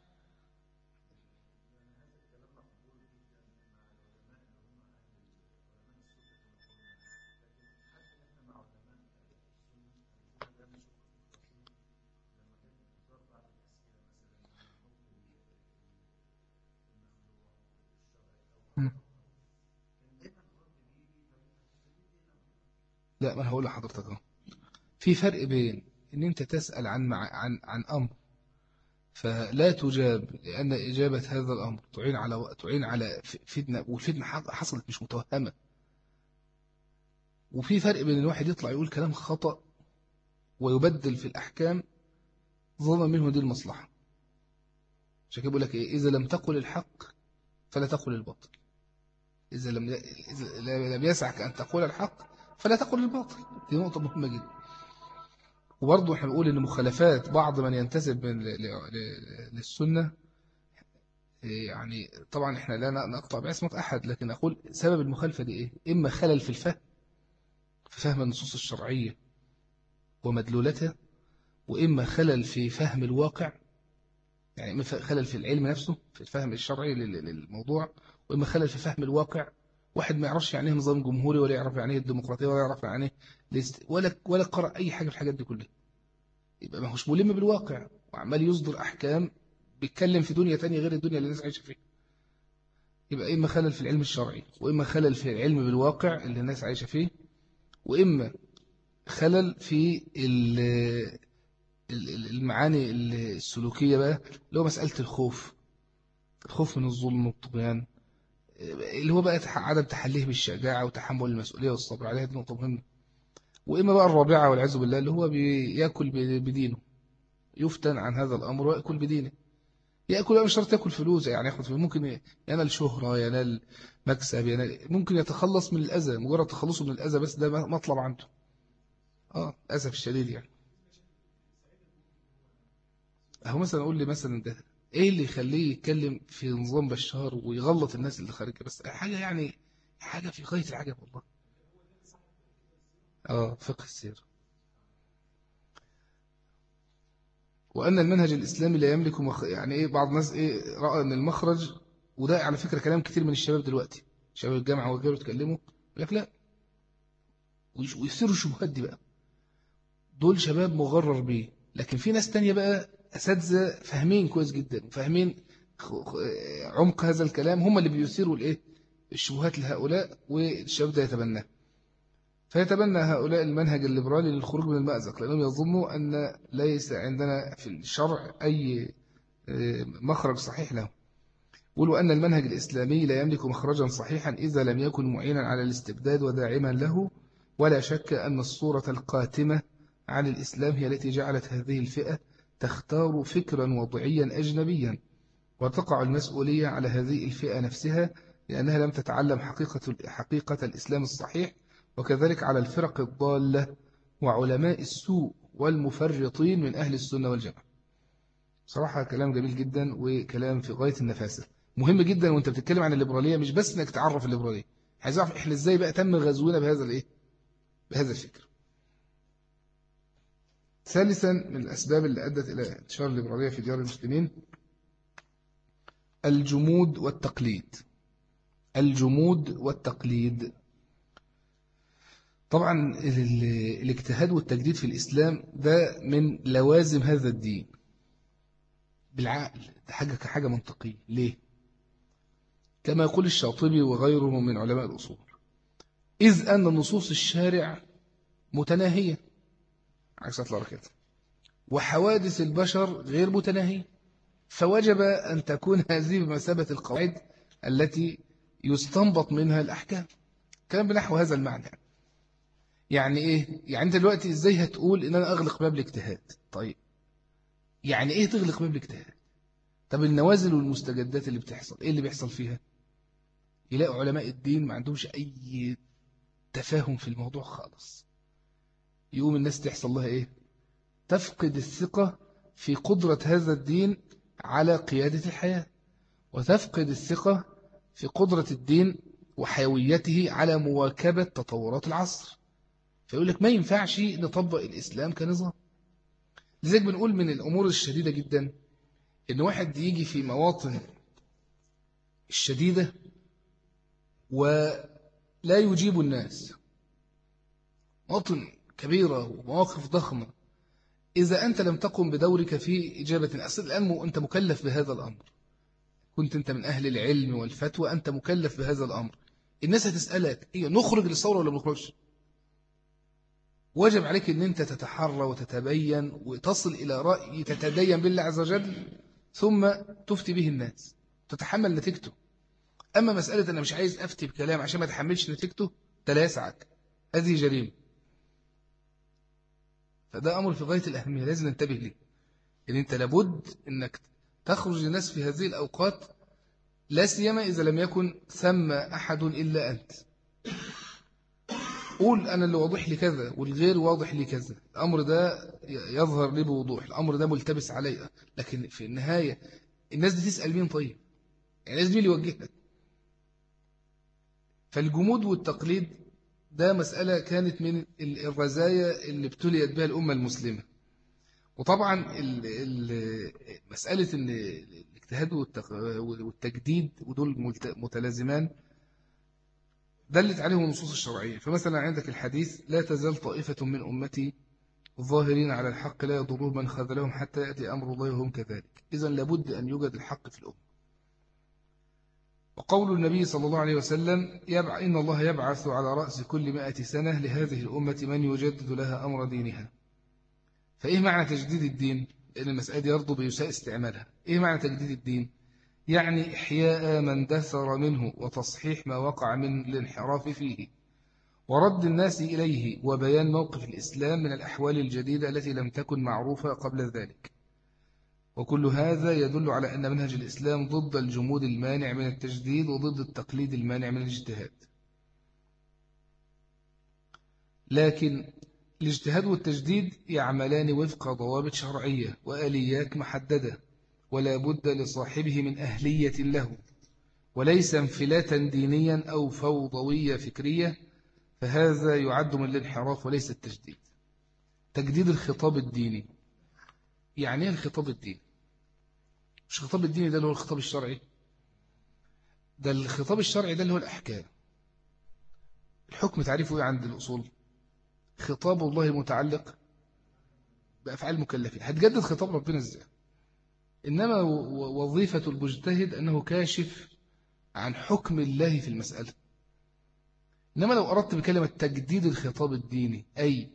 لا، ما أنا هقول لحضرتك اهو. في فرق بين ان انت تسأل عن مع عن عن امر فلا تجاب، لان اجابة هذا الامر تعين على تعين على فتنة، والفتنة حصلت مش متوهمة. وفي فرق بين الواحد يطلع يقول كلام خطأ ويبدل في الاحكام ظنا منه دي المصلحة. عشان كده بقول لك ايه، اذا لم تقل الحق فلا تقل الباطل. اذا لم اذا لم يسعك ان تقول الحق فلا تقل الباطل. دي نقطة مهمة جدا. وبرضه احنا بنقول ان مخالفات بعض من ينتسب للسنة، يعني طبعا احنا لا نقطع بعصمة احد، لكن اقول سبب المخالفة دي ايه؟ اما خلل في الفهم، في فهم النصوص الشرعية ومدلولتها، واما خلل في فهم الواقع، يعني اما خلل في العلم نفسه في الفهم الشرعي للموضوع، واما خلل في فهم الواقع. واحد ما يعرفش يعني ايه نظام جمهوري، ولا يعرف يعني ايه الديمقراطية، ولا يعرف يعني ايه ليست، ولا ولا قرأ اي حاجة في الحاجات دي كلها، يبقى ما هوش ملم بالواقع، وعمال يصدر أحكام بيتكلم في دنيا تانية غير الدنيا اللي الناس عايشة فيها. يبقى إما خلل في العلم الشرعي، وإما خلل في العلم بالواقع اللي الناس عايشة فيه، وإما خلل في المعاني السلوكية بقى، اللي هو مسألة الخوف، الخوف من الظلم والطغيان، اللي هو بقى عدم تحليه بالشجاعة وتحمل المسؤولية والصبر عليها. دي نقطة مهمة. وإما بقى الرابعة والعياذ بالله اللي هو بياكل بدينه، يفتن عن هذا الأمر ويأكل بدينه. يأكل مش شرط يأكل فلوس، يعني ياخد فلوس، ممكن ينال شهرة، ينال مكسب، ينال، ممكن يتخلص من الأذى، مجرد تخلصه من الأذى بس ده مطلب عنده. اه أسف الشديد يعني. أهو مثلا أقول لي مثلا ده إيه اللي يخليه يتكلم في نظام بشار ويغلط الناس اللي خارجه؟ بس حاجة يعني حاجة في غاية العجب والله. آه فقه السير. وأن المنهج الإسلامي لا يملك مخ... يعني إيه، بعض الناس إيه رأى أن المخرج، وده على فكرة كلام كتير من الشباب دلوقتي، شباب الجامعة وغيره يتكلموا يقول لك لا، ويش- ويثيروا الشبهات دي بقى. دول شباب مغرر بيه، لكن في ناس تانية بقى أساتذة فاهمين كويس جدا وفاهمين خ- خ- عمق هذا الكلام، هم اللي بيثيروا الإيه الشبهات لهؤلاء، والشباب ده يتبناه. فيتبنى هؤلاء المنهج الليبرالي للخروج من المأزق، لأنهم يظنوا أن ليس عندنا في الشرع أي آه، مخرج صحيح له. قولوا أن المنهج الإسلامي لا يملك مخرجا صحيحا إذا لم يكن معينا على الاستبداد وداعما له. ولا شك أن الصورة القاتمة عن الإسلام هي التي جعلت هذه الفئة تختار فكرا وضعيا أجنبيا، وتقع المسؤولية على هذه الفئة نفسها، لأنها لم تتعلم حقيقة حقيقة الإسلام الصحيح، وكذلك على الفرق الضالة وعلماء السوء والمفرطين من أهل السنة والجماعة. صراحة كلام جميل جدا وكلام في غاية النفاسة، مهم جدا. وانت بتتكلم عن الليبرالية مش بس انك تعرف الليبرالية، عايز اعرف احنا ازاي بقى تم غزونا بهذا الايه بهذا الفكر. ثالثا من الأسباب اللي أدت إلى انتشار الليبرالية في ديار المسلمين الجمود والتقليد. الجمود والتقليد طبعا ال- الاجتهاد والتجديد في الإسلام ده من لوازم هذا الدين بالعقل، ده حاجة كحاجة منطقية. ليه؟ كما يقول الشاطبي وغيره من علماء الأصول، إذ أن نصوص الشارع متناهية عكس أطلع كده، وحوادث البشر غير متناهية، فوجب أن تكون هذه بمثابة القواعد التي يستنبط منها الأحكام. كلام بنحو هذا المعنى. يعني إيه؟ يعني أنت دلوقتي إزاي هتقول إن أنا أغلق باب الاجتهاد؟ طيب يعني إيه تغلق باب الاجتهاد؟ طب النوازل والمستجدات اللي بتحصل إيه اللي بيحصل فيها؟ يلاقوا علماء الدين ما عندهمش أي تفاهم في الموضوع خالص، يقوم الناس تحصل لها إيه؟ تفقد الثقة في قدرة هذا الدين على قيادة الحياة، وتفقد الثقة في قدرة الدين وحيويته على مواكبة تطورات العصر. فيقول لك ما ينفعش نطبق الإسلام كنظام. لذلك بنقول من الأمور الشديدة جدا إن واحد يجي في مواطن الشديدة ولا يجيب الناس، مواطن كبيرة ومواقف ضخمة، إذا أنت لم تقم بدورك في إجابة. أصل الآن أنت مكلف بهذا الأمر، كنت أنت من أهل العلم والفتوى، أنت مكلف بهذا الأمر. الناس هتسألك إيه، نخرج للثورة ولا ما نخرجش؟ واجب عليك أن أنت تتحرى وتتبين وتصل إلى رأي تتدين بالله عز وجل، ثم تفتي به الناس تتحمل نتيجته. أما مسألة أنا مش عايز أفتي بكلام عشان ما تحملش نتيجته، ده لا يسعك، هذه جريمة. فده أمر في غاية الأهمية لازم ننتبه ليه، إن أنت لابد أنك تخرج للناس في هذه الأوقات، لا سيما إذا لم يكن ثم أحد إلا أنت. قول أنا اللي واضح لي كذا والغير واضح لي كذا، الأمر ده يظهر لي بوضوح، الأمر ده ملتبس علي، لكن في النهاية الناس دي تسأل مين؟ طيب يعني الناس دي اللي يوجهها. فالجمود والتقليد ده مسألة كانت من الرزايا اللي ابتليت بها الأمة المسلمة. وطبعا ال- ال- مسألة إن الاجتهاد والتق- والتجديد ودول ملت- متلازمان دلت عليهم النصوص الشرعية. فمثلا عندك الحديث لا تزال طائفة من أمتي ظاهرين على الحق لا يضرهم من خذلهم حتى يأتي أمر الله وهم كذلك. إذن لابد أن يوجد الحق في الأمة. وقول النبي صلى الله عليه وسلم يبع إن الله يبعث على رأس كل مائة سنة لهذه الأمة من يجدد لها أمر دينها. فإيه معنى تجديد الدين؟ لأن المسألة دي يرضو بيساء استعمالها. إيه معنى تجديد الدين؟ يعني إحياء من دثر منه وتصحيح ما وقع من الانحراف فيه، ورد الناس إليه، وبيان موقف الإسلام من الأحوال الجديدة التي لم تكن معروفة قبل ذلك. وكل هذا يدل على أن منهج الإسلام ضد الجمود المانع من التجديد وضد التقليد المانع من الاجتهاد. لكن الاجتهاد والتجديد يعملان وفق ضوابط شرعية وآليات محددة، ولا بد لصاحبه من أهلية له وليس انفلاتا دينيا أو فوضوية فكرية، فهذا يعد من الانحراف وليس التجديد. تجديد الخطاب الديني، يعني ايه الخطاب الديني؟ مش الخطاب الديني ده اللي هو الخطاب الشرعي، ده الخطاب الشرعي ده اللي هو الأحكام. الحكم تعريفه ايه عند الأصول؟ خطاب الله المتعلق بأفعال المكلفين. هتجدد خطاب ربنا ازاي؟ إنما وظيفة المجتهد أنه كاشف عن حكم الله في المسألة. إنما لو أردت بكلمة تجديد الخطاب الديني، أي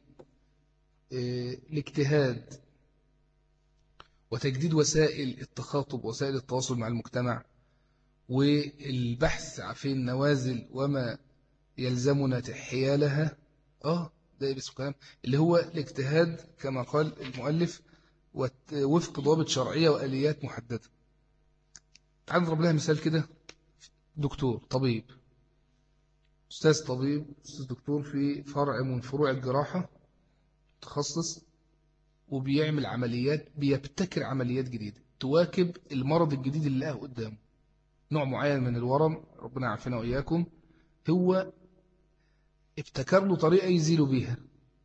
الاجتهاد وتجديد وسائل التخاطب وسائل التواصل مع المجتمع والبحث في النوازل وما يلزمنا حيالها، آه ده بس كلام اللي هو الاجتهاد كما قال المؤلف وفق ضوابط شرعية وآليات محددة. تعال نضرب لها مثال كده. دكتور طبيب، أستاذ طبيب، أستاذ دكتور في فرع من فروع الجراحة، تخصص وبيعمل عمليات، بيبتكر عمليات جديدة تواكب المرض الجديد اللي لقاه قدامه، نوع معين من الورم ربنا يعافينا وإياكم، هو ابتكر له طريقة يزيله بيها.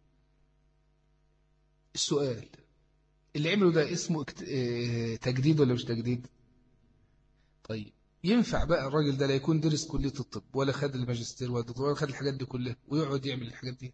السؤال اللي عمله ده اسمه تجديد ولا مش تجديد؟ طيب ينفع بقى الراجل ده لا يكون درس كلية الطب ولا خد الماجستير ولا الدكتوراه ولا خد الحاجات دي كلها ويقعد يعمل الحاجات دي؟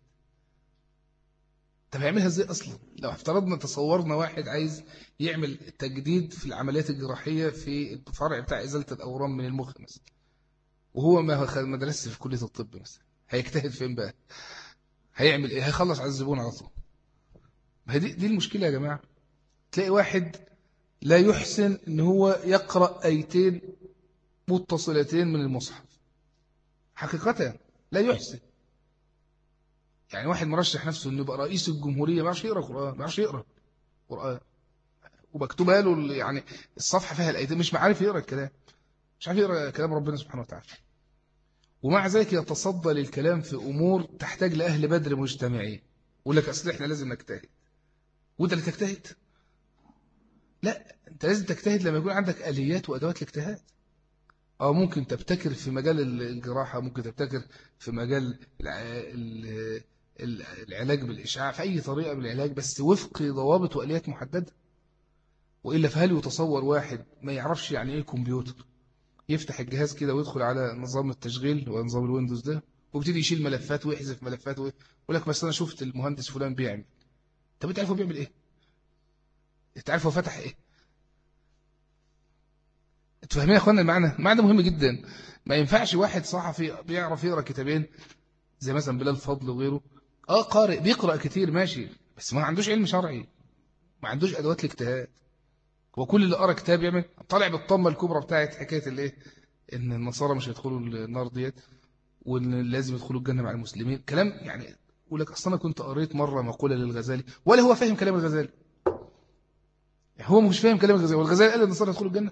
طب هيعملها ازاي اصلا؟ لو افترضنا تصورنا واحد عايز يعمل تجديد في العمليات الجراحية في الفرع بتاع إزالة الأورام من المخ مثلا، وهو ما ما درسش في كلية الطب مثلا، هيجتهد فين بقى؟ هيعمل ايه؟ هيخلص على الزبون على طول. ما هي دي, دي المشكلة يا جماعة. تلاقي واحد لا يحسن ان هو يقرأ آيتين متصلتين من المصحف، حقيقة لا يحسن. يعني واحد مرشح نفسه انه يبقى رئيس الجمهورية ما يعرفش يقرأ قرآن، ما يعرفش يقرأ قرآن، ومكتوبه له يعني الصفحة فيها الآيتين، مش عارف يقرأ الكلام، مش عارف يقرأ كلام ربنا سبحانه وتعالى، ومع ذلك يتصدى للكلام في أمور تحتاج لأهل بدر مجتمعين، يقول لك أصل إحنا لازم نجتهد. وأنت اللي تجتهد؟ لا، أنت لازم تجتهد لما يكون عندك آليات وأدوات الاجتهاد. أو ممكن تبتكر في مجال الجراحة، ممكن تبتكر في مجال العلاج بالإشعاع، في أي طريقة من العلاج، بس وفق ضوابط وآليات محددة. وإلا فهل يتصور واحد ما يعرفش يعني إيه كمبيوتر يفتح الجهاز كده ويدخل على نظام التشغيل ونظام الويندوز ده وبتدي يشيل ملفات ويحذف ملفات ويقول لك بس أنا شفت المهندس فلان بيعمل؟ طب أنت عارف هو بيعمل إيه؟ أنت عارف هو فتح إيه؟ تفهمين يا أخوانا المعنى؟ المعنى مهم جدا. ما ينفعش واحد صحفي بيعرف يقرأ كتابين زي مثلا بلال فضل وغيره، آه قارئ بيقرأ كتير ماشي، بس ما عندوش علم شرعي، ما عندوش أدوات الاجتهاد. وكل اللي قرأ كتاب يعمل طالع بالطمة الكبرى بتاعت حكاية الإيه؟ إن النصارى مش هيدخلوا النار ديت، وإن لازم يدخلوا الجنة مع المسلمين، كلام يعني. يقول لك أصلا أنا كنت قريت مرة مقولة للغزالي، ولا هو فاهم كلام الغزالي، هو مش فاهم كلام الغزالي، والغزالي قال النصارى يدخلوا الجنة.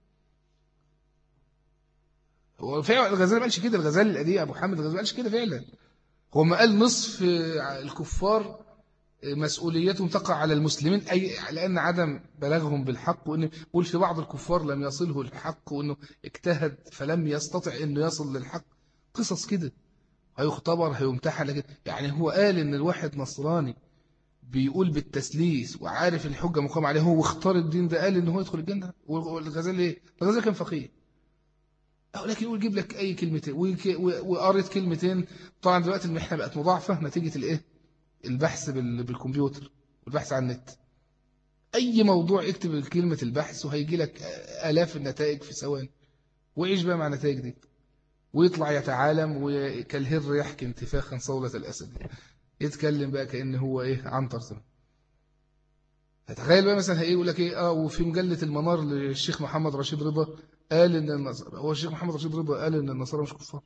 هو فعلا الغزالي ما قالش كده، الغزالي القديم أبو حامد الغزالي ما قالش كده فعلا. هو ما قال نصف الكفار مسؤوليتهم تقع على المسلمين، أي لأن عدم بلاغهم بالحق، وإن يقول في بعض الكفار لم يصله الحق، وإنه اجتهد فلم يستطع إنه يصل للحق، قصص كده، هيختبر هيمتحن. لكن يعني هو قال إن الواحد نصراني بيقول بالتسليس وعارف الحجة مقام عليه، هو اختار الدين ده، قال إنه هو يدخل الجنة. والغزالي إيه؟ الغزالي كان فقيه، لكن يقول جيب لك أي كلمتين وقريت كلمتين. طبعا دلوقتي المحنة بقت مضاعفة نتيجة الإيه؟ البحث بالكمبيوتر والبحث عن النت. أي موضوع اكتب كلمة البحث وهيجي لك آلاف النتائج في ثواني، وعيش بقى مع النتائج دي، ويطلع يتعالم وكالهر يحكي انتفاخا صولة الأسد، يتكلم بقى كأنه هو إيه عنتر زمان. فتخيل بقى مثلا هيقول لك إيه آه وفي مجلة المنار للشيخ محمد رشيد رضا قال إن النصارى، هو الشيخ محمد رشيد رضا قال إن النصارى مش كفار.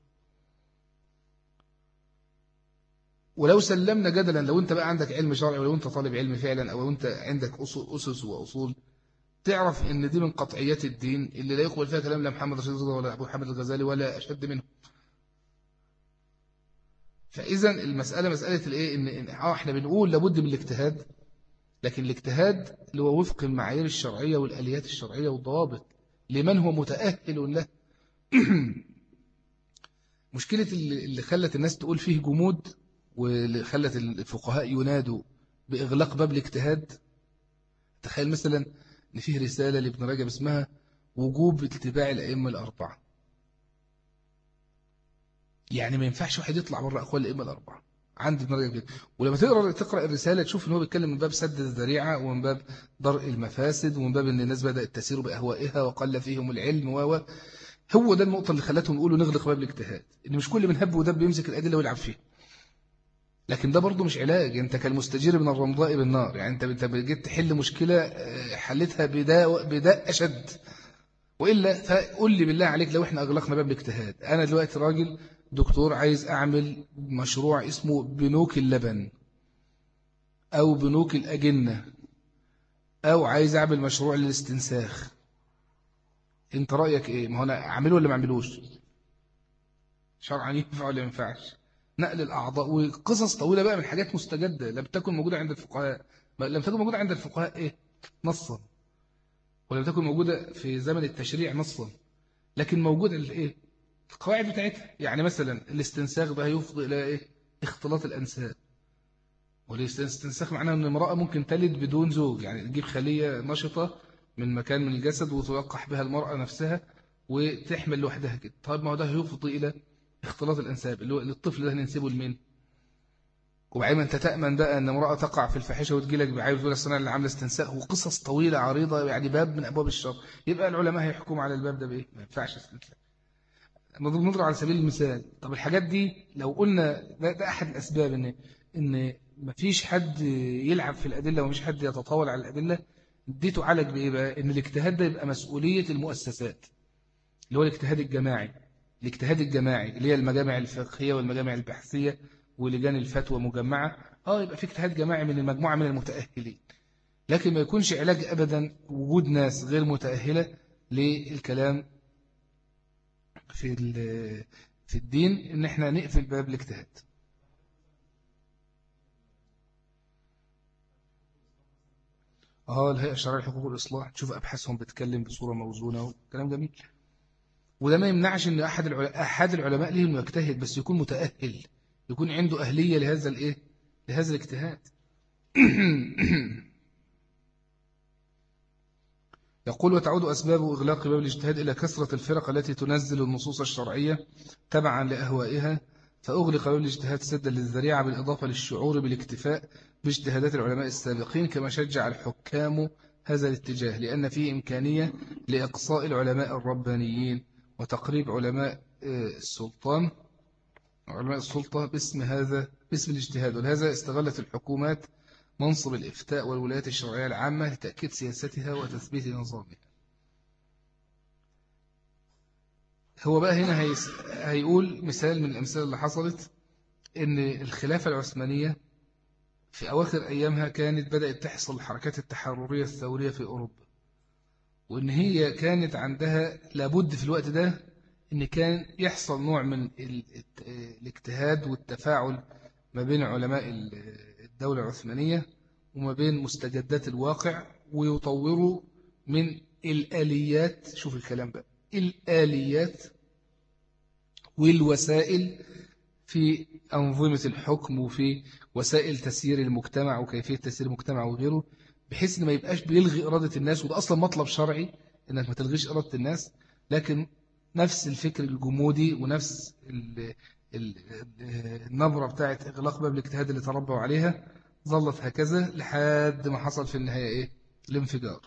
ولو سلمنا جدلا، لو انت بقى عندك علم شرعي، ولو انت طالب علم فعلا، او انت عندك أسس وأصول، تعرف ان دي من قطعيات الدين اللي لا يقبل فيها كلام لا محمد رشيد رضا ولا أبو حامد الغزالي ولا أشد منه. فإذا المسألة مسألة الإيه؟ إن اه احنا بنقول لابد من الاجتهاد، لكن الاجتهاد اللي هو وفق المعايير الشرعية والآليات الشرعية والضوابط لمن هو متأهل له. مشكلة اللي خلت الناس تقول فيه جمود، واللي خلت الفقهاء ينادوا بإغلاق باب الاجتهاد. تخيل مثلا إن فيه رسالة لابن رجب اسمها وجوب اتباع الأئمة الأربعة. يعني ما ينفعش واحد يطلع بره أقوال الأئمة الأربعة عند ابن رجب كده. ولما تقرأ تقرأ الرسالة تشوف إن هو بيتكلم من باب سد الذريعة، ومن باب درء المفاسد، ومن باب إن الناس بدأت تسير بأهوائها وقل فيهم العلم. و هو ده النقطة اللي خلتهم يقولوا نغلق باب الاجتهاد، إن مش كل من هب ودب بيمسك الأدلة ويلعب فيها. لكن ده برضه مش علاج. انت كالمستجير من الرمضاء بالنار. يعني انت انت جيت تحل مشكلة حلتها بداء بداء اشد. والا فقول لي بالله عليك، لو احنا اغلقنا باب الاجتهاد، انا دلوقتي راجل دكتور عايز اعمل مشروع اسمه بنوك اللبن او بنوك الاجنة، او عايز اعمل مشروع للاستنساخ، انت رايك ايه؟ ما هو انا اعمله ولا ما اعملوش؟ شرعا ينفع ولا ما ينفعش؟ نقل الأعضاء وقصص طويلة بقى من حاجات مستجدة لم تكن موجودة عند الفقهاء. لم تكن موجودة عند الفقهاء إيه؟ نصا. ولم تكن موجودة في زمن التشريع نصا، لكن موجودة الإيه؟ القواعد بتاعتها. يعني مثلا الاستنساخ ده يفضي إلى إيه؟ اختلاط الأنساب. والاستنساخ معناه أن امرأة ممكن تلد بدون زوج، يعني تجيب خلية نشطة من مكان من الجسد وتلقح بها المرأة نفسها وتحمل لوحدها كده. طيب ما هو ده يفضي إلى اختلاط الأنساب، اللي هو الطفل ده هننسبه لمين؟ وبعدين انت تأمن بقى ان امرأة تقع في الفاحشة وتجيلك بعيب تقول الصناعة اللي عاملة استنساء، وقصص طويلة عريضة، يعني باب من أبواب الشر. يبقى العلماء هيحكموا على الباب ده بإيه؟ ما ينفعش استنساء. نضرب على سبيل المثال، طب الحاجات دي لو قلنا ده, ده أحد الأسباب إن إن مفيش حد يلعب في الأدلة ومفيش حد يتطاول على الأدلة. دي تعالج بإيه بقى؟ إن الاجتهاد ده يبقى مسؤولية المؤسسات، اللي هو الاجتهاد الجماعي. الاجتهاد الجماعي اللي هي المجامع الفقهية والمجامع البحثية ولجان الفتوى مجمعة. اه يبقى في اجتهاد جماعي من المجموعة من المتأهلين، لكن ما يكونش علاج أبدا وجود ناس غير متأهلة للكلام في في الدين، ان احنا نقفل باب الاجتهاد. اه الهيئة الشرعية لحقوق الإصلاح، تشوف أبحاثهم بتتكلم بصورة موزونة وكلام جميل. وده ما يمنعش ان احد العلماء احد العلماء ليهم يجتهد، بس يكون متأهل، يكون عنده أهلية لهذا الايه لهذا الاجتهاد. يقول وتعود أسباب إغلاق باب الاجتهاد إلى كثرة الفرق التي تنزل النصوص الشرعية تبعا لأهوائها، فأغلق باب الاجتهاد سدا للذريعة، بالإضافة للشعور بالاكتفاء باجتهادات العلماء السابقين، كما شجع الحكام هذا الاتجاه، لأن فيه إمكانية لإقصاء العلماء الربانيين وتقريب علماء السلطان علماء السلطة باسم هذا باسم الاجتهاد. ولهذا استغلت الحكومات منصب الإفتاء والولايات الشرعية العامة لتأكيد سياستها وتثبيت نظامها. هو بقى هنا هيس... هيقول مثال من الأمثلة اللي حصلت، إن الخلافة العثمانية في أواخر أيامها كانت بدأت تحصل الحركات التحررية الثورية في أوروبا، وإن هي كانت عندها لابد في الوقت ده إن كان يحصل نوع من الاجتهاد والتفاعل ما بين علماء الدولة العثمانية وما بين مستجدات الواقع، ويطوروا من الآليات. شوف الكلام بقى، الآليات والوسائل في أنظمة الحكم وفي وسائل تسيير المجتمع وكيفية تسيير المجتمع وغيره، بحيث إن ما يبقاش بيلغي إرادة الناس. وده أصلا مطلب شرعي إنك ما تلغيش إرادة الناس، لكن نفس الفكر الجمودي ونفس النبرة بتاعت إغلاق باب الاجتهاد اللي تربوا عليها ظلت هكذا لحد ما حصل في النهاية إيه؟ الانفجار.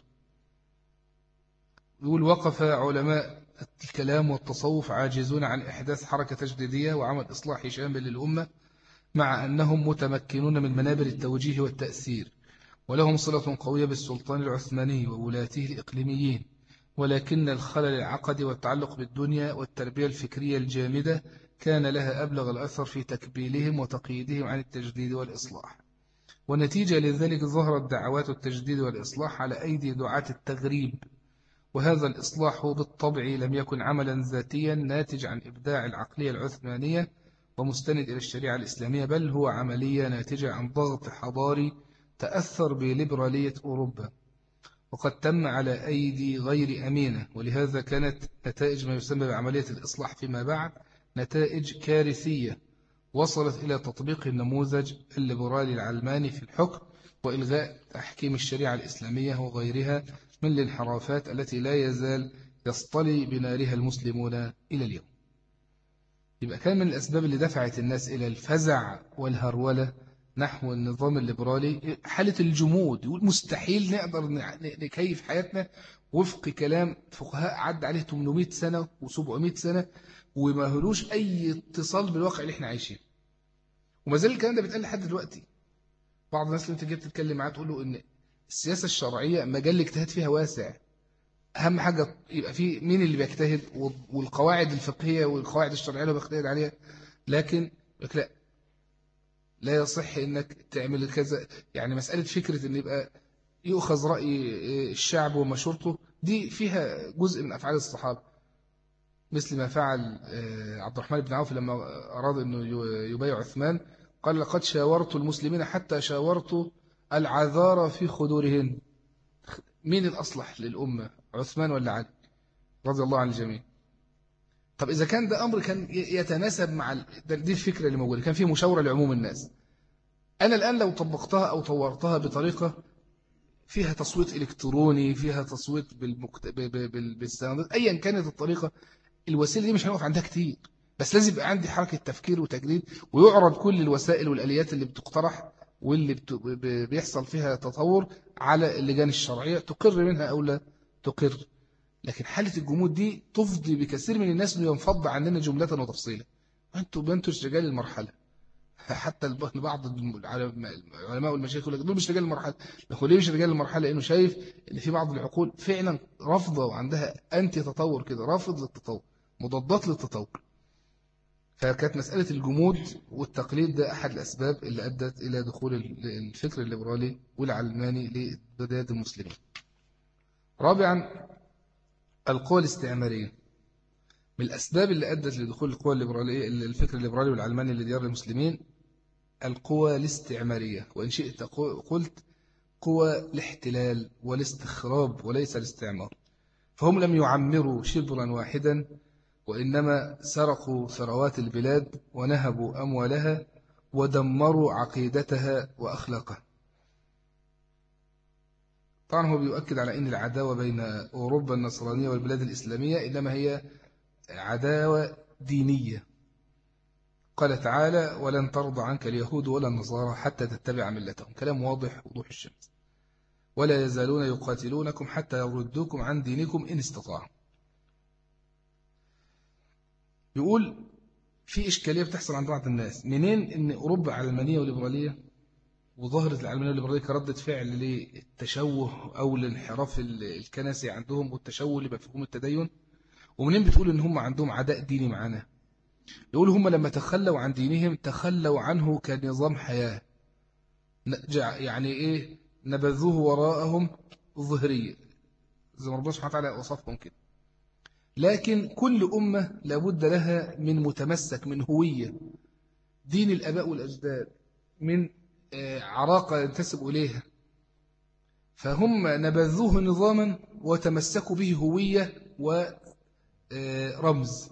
يقول وقف علماء الكلام والتصوف عاجزون عن إحداث حركة تجديدية وعمل إصلاح شامل للأمة، مع أنهم متمكنون من منابر التوجيه والتأثير، ولهم صلة قوية بالسلطان العثماني وولاته الإقليميين، ولكن الخلل العقدي والتعلق بالدنيا والتربية الفكرية الجامدة كان لها أبلغ الأثر في تكبيلهم وتقييدهم عن التجديد والإصلاح. ونتيجة لذلك ظهرت دعوات التجديد والإصلاح على أيدي دعاة التغريب، وهذا الإصلاح بالطبع لم يكن عملا ذاتيا ناتج عن إبداع العقلية العثمانية ومستند إلى الشريعة الإسلامية، بل هو عملية ناتجة عن ضغط حضاري تأثر بليبرالية أوروبا. وقد تم على أيدي غير أمينة، ولهذا كانت نتائج ما يسمى بعملية الإصلاح فيما بعد نتائج كارثية وصلت إلى تطبيق النموذج الليبرالي العلماني في الحكم وإلغاء تحكيم الشريعة الإسلامية وغيرها من الانحرافات التي لا يزال يصطلي بنارها المسلمون إلى اليوم. يبقى كان من الأسباب اللي دفعت الناس إلى الفزع والهرولة نحو النظام الليبرالي حالة الجمود، يقول مستحيل نقدر نكيف حياتنا وفق كلام فقهاء عد عليه ثمانمائة سنة وسبعمائة سنة وما هلوش أي اتصال بالواقع اللي احنا عايشين. وما زال الكلام ده بيتقال لحد دلوقتي. بعض الناس اللي انت جيت تتكلم معاه تقول له ان السياسة الشرعية مجال الاجتهاد فيها واسع، أهم حاجة يبقى في مين اللي بيجتهد والقواعد الفقهية والقواعد الشرعية اللي بيجتهد عليها، لكن لا لا يصح انك تعمل كذا. يعني مسألة فكرة ان يبقى يؤخذ رأي الشعب ومشورته دي فيها جزء من أفعال الصحابة، مثل ما فعل عبد الرحمن بن عوف لما أراد أنه يبايع عثمان قال لقد شاورت المسلمين حتى شاورت العذارى في خدورهن. مين الأصلح للأمة، عثمان ولا علي رضي الله عن الجميع؟ طب إذا كان ده أمر كان يتناسب مع دي الفكرة اللي موجودة، كان فيه مشاورة لعموم الناس، أنا الآن لو طبقتها أو طورتها بطريقة فيها تصويت إلكتروني، فيها تصويت بالمكت... بالسندات، أيا كانت الطريقة، الوسيلة دي مش هنقف عندها كتير، بس لازم يبقى عندي حركة تفكير وتجديد، ويعرض كل الوسائل والآليات اللي بتقترح واللي بت... بيحصل فيها تطور على اللجان الشرعية تقر منها أو لا تقر. لكن حالة الجمود دي تفضي بكثير من الناس انه ينفض عننا جملة وتفصيلا. أنتوا بنتوا رجال المرحلة. حتى البعض العلماء والمشايخ يقول لك دول مش رجال المرحلة. لكن ليه مش رجال المرحلة؟ لأنه شايف إن في بعض العقول فعلا رافضة وعندها أنتي تطور كده، رافض للتطور، مضادات للتطور. فكانت مسألة الجمود والتقليد ده أحد الأسباب اللي أدت إلى دخول الفكر الليبرالي والعلماني لبلاد المسلمين. رابعا، القوى الاستعمارية. من الأسباب اللي أدت لدخول القوى الليبرالية الفكر الليبرالي والعلماني لديار المسلمين القوى الاستعمارية، وإن شئت قلت قوى الاحتلال والاستخراب وليس الاستعمار. فهم لم يعمروا شبرا واحدا، وإنما سرقوا ثروات البلاد ونهبوا أموالها ودمروا عقيدتها وأخلاقها. طبعا هو بيؤكد على أن العداوة بين أوروبا النصرانية والبلاد الإسلامية إنما هي عداوة دينية. قال تعالى ولن ترضى عنك اليهود ولا النصارى حتى تتبع ملتهم، كلام واضح وضوح الشمس. ولا يزالون يقاتلونكم حتى يردوكم عن دينكم إن استطاعوا. يقول في إشكالية بتحصل عند بعض الناس، منين إن أوروبا علمانية وليبرالية وظهرت العلمانية والليبرالية كردة فعل للتشوه أو الانحراف الكنسي عندهم والتشوه اللي بفهوم التدين، ومنين بتقول إن هم عندهم عداء ديني معنا؟ يقول هم لما تخلوا عن دينهم تخلوا عنه كنظام حياة، يعني إيه، نبذوه وراءهم ظهرية زي ما ربنا سبحانه وتعالى وصفهم كده. لكن كل أمة لابد لها من متمسك من هوية، دين الآباء والأجداد، من عراقة ينتسب إليها، فهم نبذوه نظاما وتمسكوا به هوية ورمز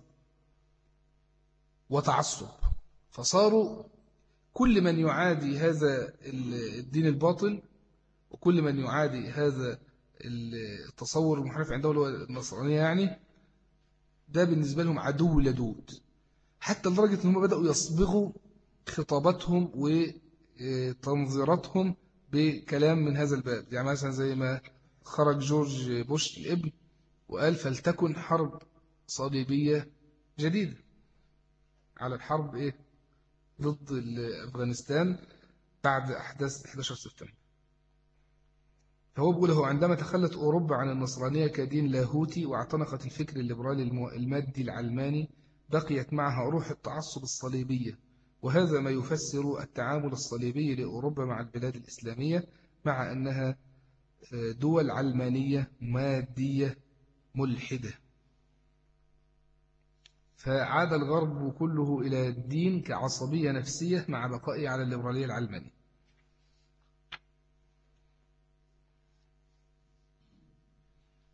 وتعصب، فصاروا كل من يعادي هذا الدين الباطل وكل من يعادي هذا التصور المنحرف عنده اللي هو النصرانية، يعني ده بالنسبة لهم عدو لدود، حتى لدرجة أنهم بدأوا يصبغوا خطاباتهم وتنظيراتهم بكلام من هذا الباب. يعني مثلا زي ما خرج جورج بوش الابن وقال فلتكن حرب صليبية جديدة على الحرب إيه ضد أفغانستان بعد أحداث أحد عشر سبتمبر. فهو بيقول هو عندما تخلت أوروبا عن النصرانية كدين لاهوتي واعتنقت الفكر الليبرالي المادي العلماني بقيت معها روح التعصب الصليبية، وهذا ما يفسر التعامل الصليبي لأوروبا مع البلاد الإسلامية مع أنها دول علمانية مادية ملحدة. فعاد الغرب كله إلى الدين كعصبية نفسية مع بقائه على الليبرالية العلمانية.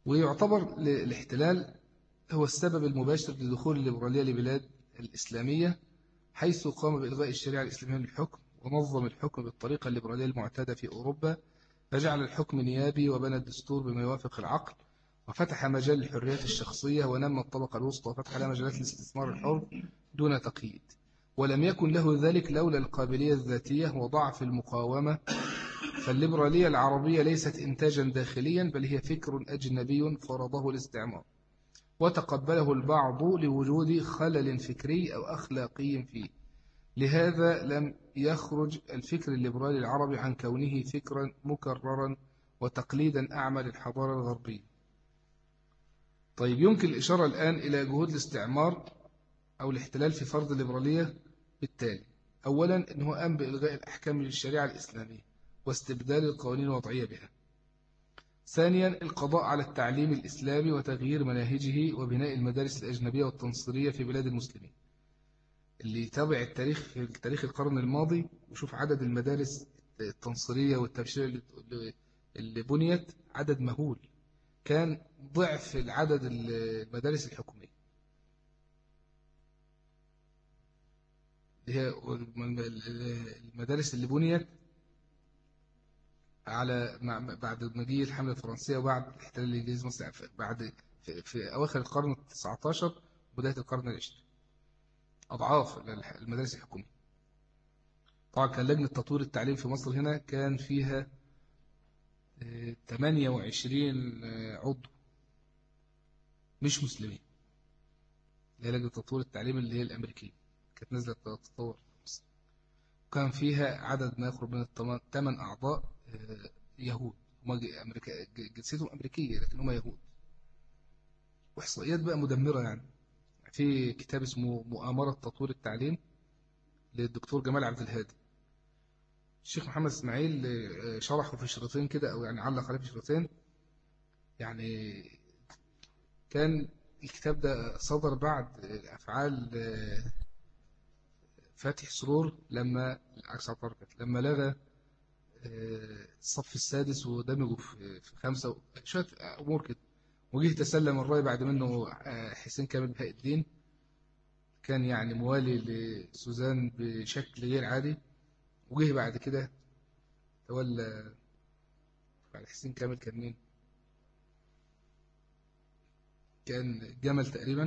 ويعتبر الاحتلال هو السبب المباشر لدخول الليبرالية لبلاد الإسلامية، حيث قام بإلغاء الشريعة الإسلامية للحكم ونظم الحكم بالطريقة الليبرالية المعتادة في أوروبا، فجعل الحكم نيابي وبنى الدستور بما يوافق العقل، وفتح مجال الحريات الشخصية ونمى الطبقة الوسطى وفتح لها مجالات الاستثمار الحر دون تقييد. ولم يكن له ذلك لولا القابلية الذاتية وضعف المقاومة. فالليبرالية العربية ليست إنتاجا داخليا، بل هي فكر أجنبي فرضه الاستعمار وتقبله البعض لوجود خلل فكري أو أخلاقي فيه. لهذا لم يخرج الفكر الليبرالي العربي عن كونه فكرا مكررا وتقليدا أعمى للحضارة الغربية. طيب، يمكن الإشارة الآن إلى جهود الاستعمار أو الاحتلال في فرض الليبرالية بالتالي: أولا، أنه قام بإلغاء الأحكام للشريعة الإسلامية واستبدال القوانين الوضعية بها. ثانيا، القضاء على التعليم الإسلامي وتغيير مناهجه وبناء المدارس الأجنبية والتنصيرية في بلاد المسلمين. اللي يتابع التاريخ في تاريخ القرن الماضي وشوف عدد المدارس التنصيرية والتبشيرية اللي بنيت، عدد مهول، كان ضعف العدد المدارس الحكومية. هي المدارس اللي بنيت على بعد مجيء الحملة الفرنسية وبعد الاحتلال الإنجليزي مصر، بعد في, في أواخر القرن التاسع عشر وبداية القرن العشرين، أضعاف المدارس الحكومية. طبعا كان لجنة تطوير التعليم في مصر هنا كان فيها ثمانية وعشرين عضو مش مسلمين، اللي هي لجنة تطوير التعليم اللي هي الأمريكية، كانت نازلة تتطور في مصر. كان فيها عدد ما يقرب من الثمان أعضاء يهود، هم أمريكا جنسيتهم أمريكية لكن هم يهود. وإحصائيات بقى مدمرة يعني. في كتاب اسمه مؤامرة تطوير التعليم للدكتور جمال عبد الهادي، الشيخ محمد إسماعيل شرحه في شريطين كده، أو يعني علق عليه في شريطين. يعني كان الكتاب ده صدر بعد أفعال فاتح سرور لما عكس عطاركت لما لغى الصف السادس ودمجه في خمسة، شوية أمور كده. وجه تسلم الرأي بعد منه حسين كامل بهاء الدين، كان يعني موالي لسوزان بشكل غير عادي. وجه بعد كده تولى بعد حسين كامل كان مين؟ كان جمل تقريبا،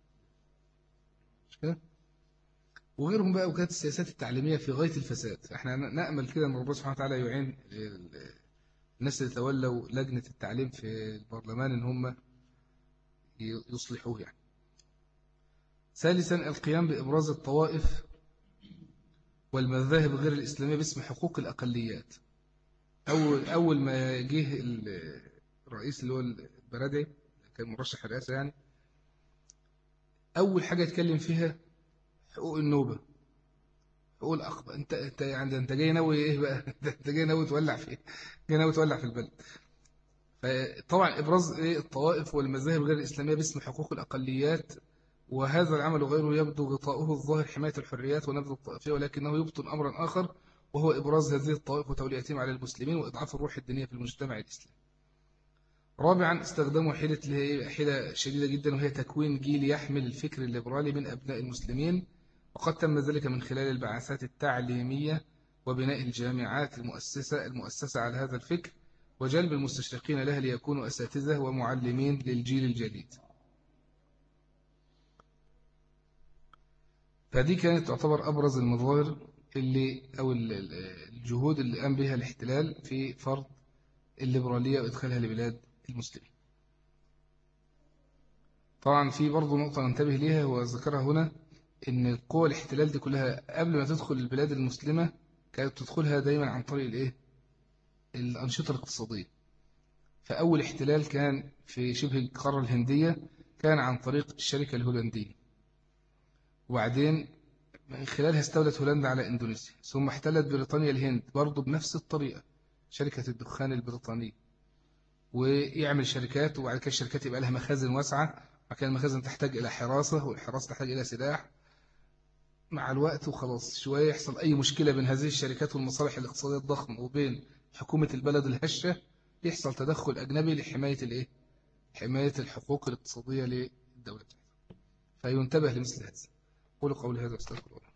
مش كده؟ وغيرهم بقى. وكانت السياسات التعليمية في غاية الفساد. احنا نأمل كده ان ربنا سبحانه وتعالى يعين الناس اللي تولوا لجنة التعليم في البرلمان ان هم يصلحوه يعني. ثالثا، القيام بإبراز الطوائف والمذاهب غير الإسلامية باسم حقوق الأقليات. أول أول ما جه الرئيس اللي هو البرادعي، كان مرشح الرئاسة يعني، أول حاجة يتكلم فيها حقوق النوبة، حقوق الأقبة. أنت أنت يعني أنت جاي ناوي إيه بقى؟ أنت جاي ناوي تولع في إيه؟ جاي ناوي تولع في البلد. فطبعا إبراز إيه الطوائف والمذاهب غير الإسلامية باسم حقوق الأقليات، وهذا العمل غيره يبدو غطاؤه الظاهر حماية الحريات ونبذ الطائفية، ولكنه يبطن أمرا آخر، وهو إبراز هذه الطوائف وتوليتهم على المسلمين وإضعاف الروح الدينية في المجتمع الإسلامي. رابعا، استخدموا حيلة اللي هي حيلة شديدة جدا، وهي تكوين جيل يحمل الفكر الليبرالي من أبناء المسلمين، وقد تم ذلك من خلال البعثات التعليمية وبناء الجامعات المؤسسة المؤسسة على هذا الفكر، وجلب المستشرقين لها ليكونوا أساتذة ومعلمين للجيل الجديد. فدي كانت تعتبر أبرز المظاهر اللي أو الجهود اللي قام بها الاحتلال في فرض الليبرالية وإدخالها لبلاد المسلمين. طبعا في برضه نقطة ننتبه ليها وذكرها هنا، إن قوى الاحتلال دي كلها قبل ما تدخل البلاد المسلمة كانت تدخلها دايما عن طريق الإيه؟ الأنشطة الاقتصادية. فأول احتلال كان في شبه القارة الهندية كان عن طريق الشركة الهولندية، وبعدين من خلالها استولت هولندا على إندونيسيا، ثم احتلت بريطانيا الهند برضه بنفس الطريقة، شركة الدخان البريطانية، ويعمل شركات. وبعد كده الشركات يبقى لها مخازن واسعة، وبعد كده المخازن تحتاج إلى حراسة، والحراسة تحتاج إلى سلاح. مع الوقت وخلاص شوية يحصل أي مشكلة بين هذه الشركات والمصالح الاقتصادية الضخمة وبين حكومة البلد الهشة، يحصل تدخل أجنبي لحماية الإيه؟ حماية الحقوق الاقتصادية للدولة. فينتبه لمثل هذا. قولوا قولي هذا، أستغفر الله.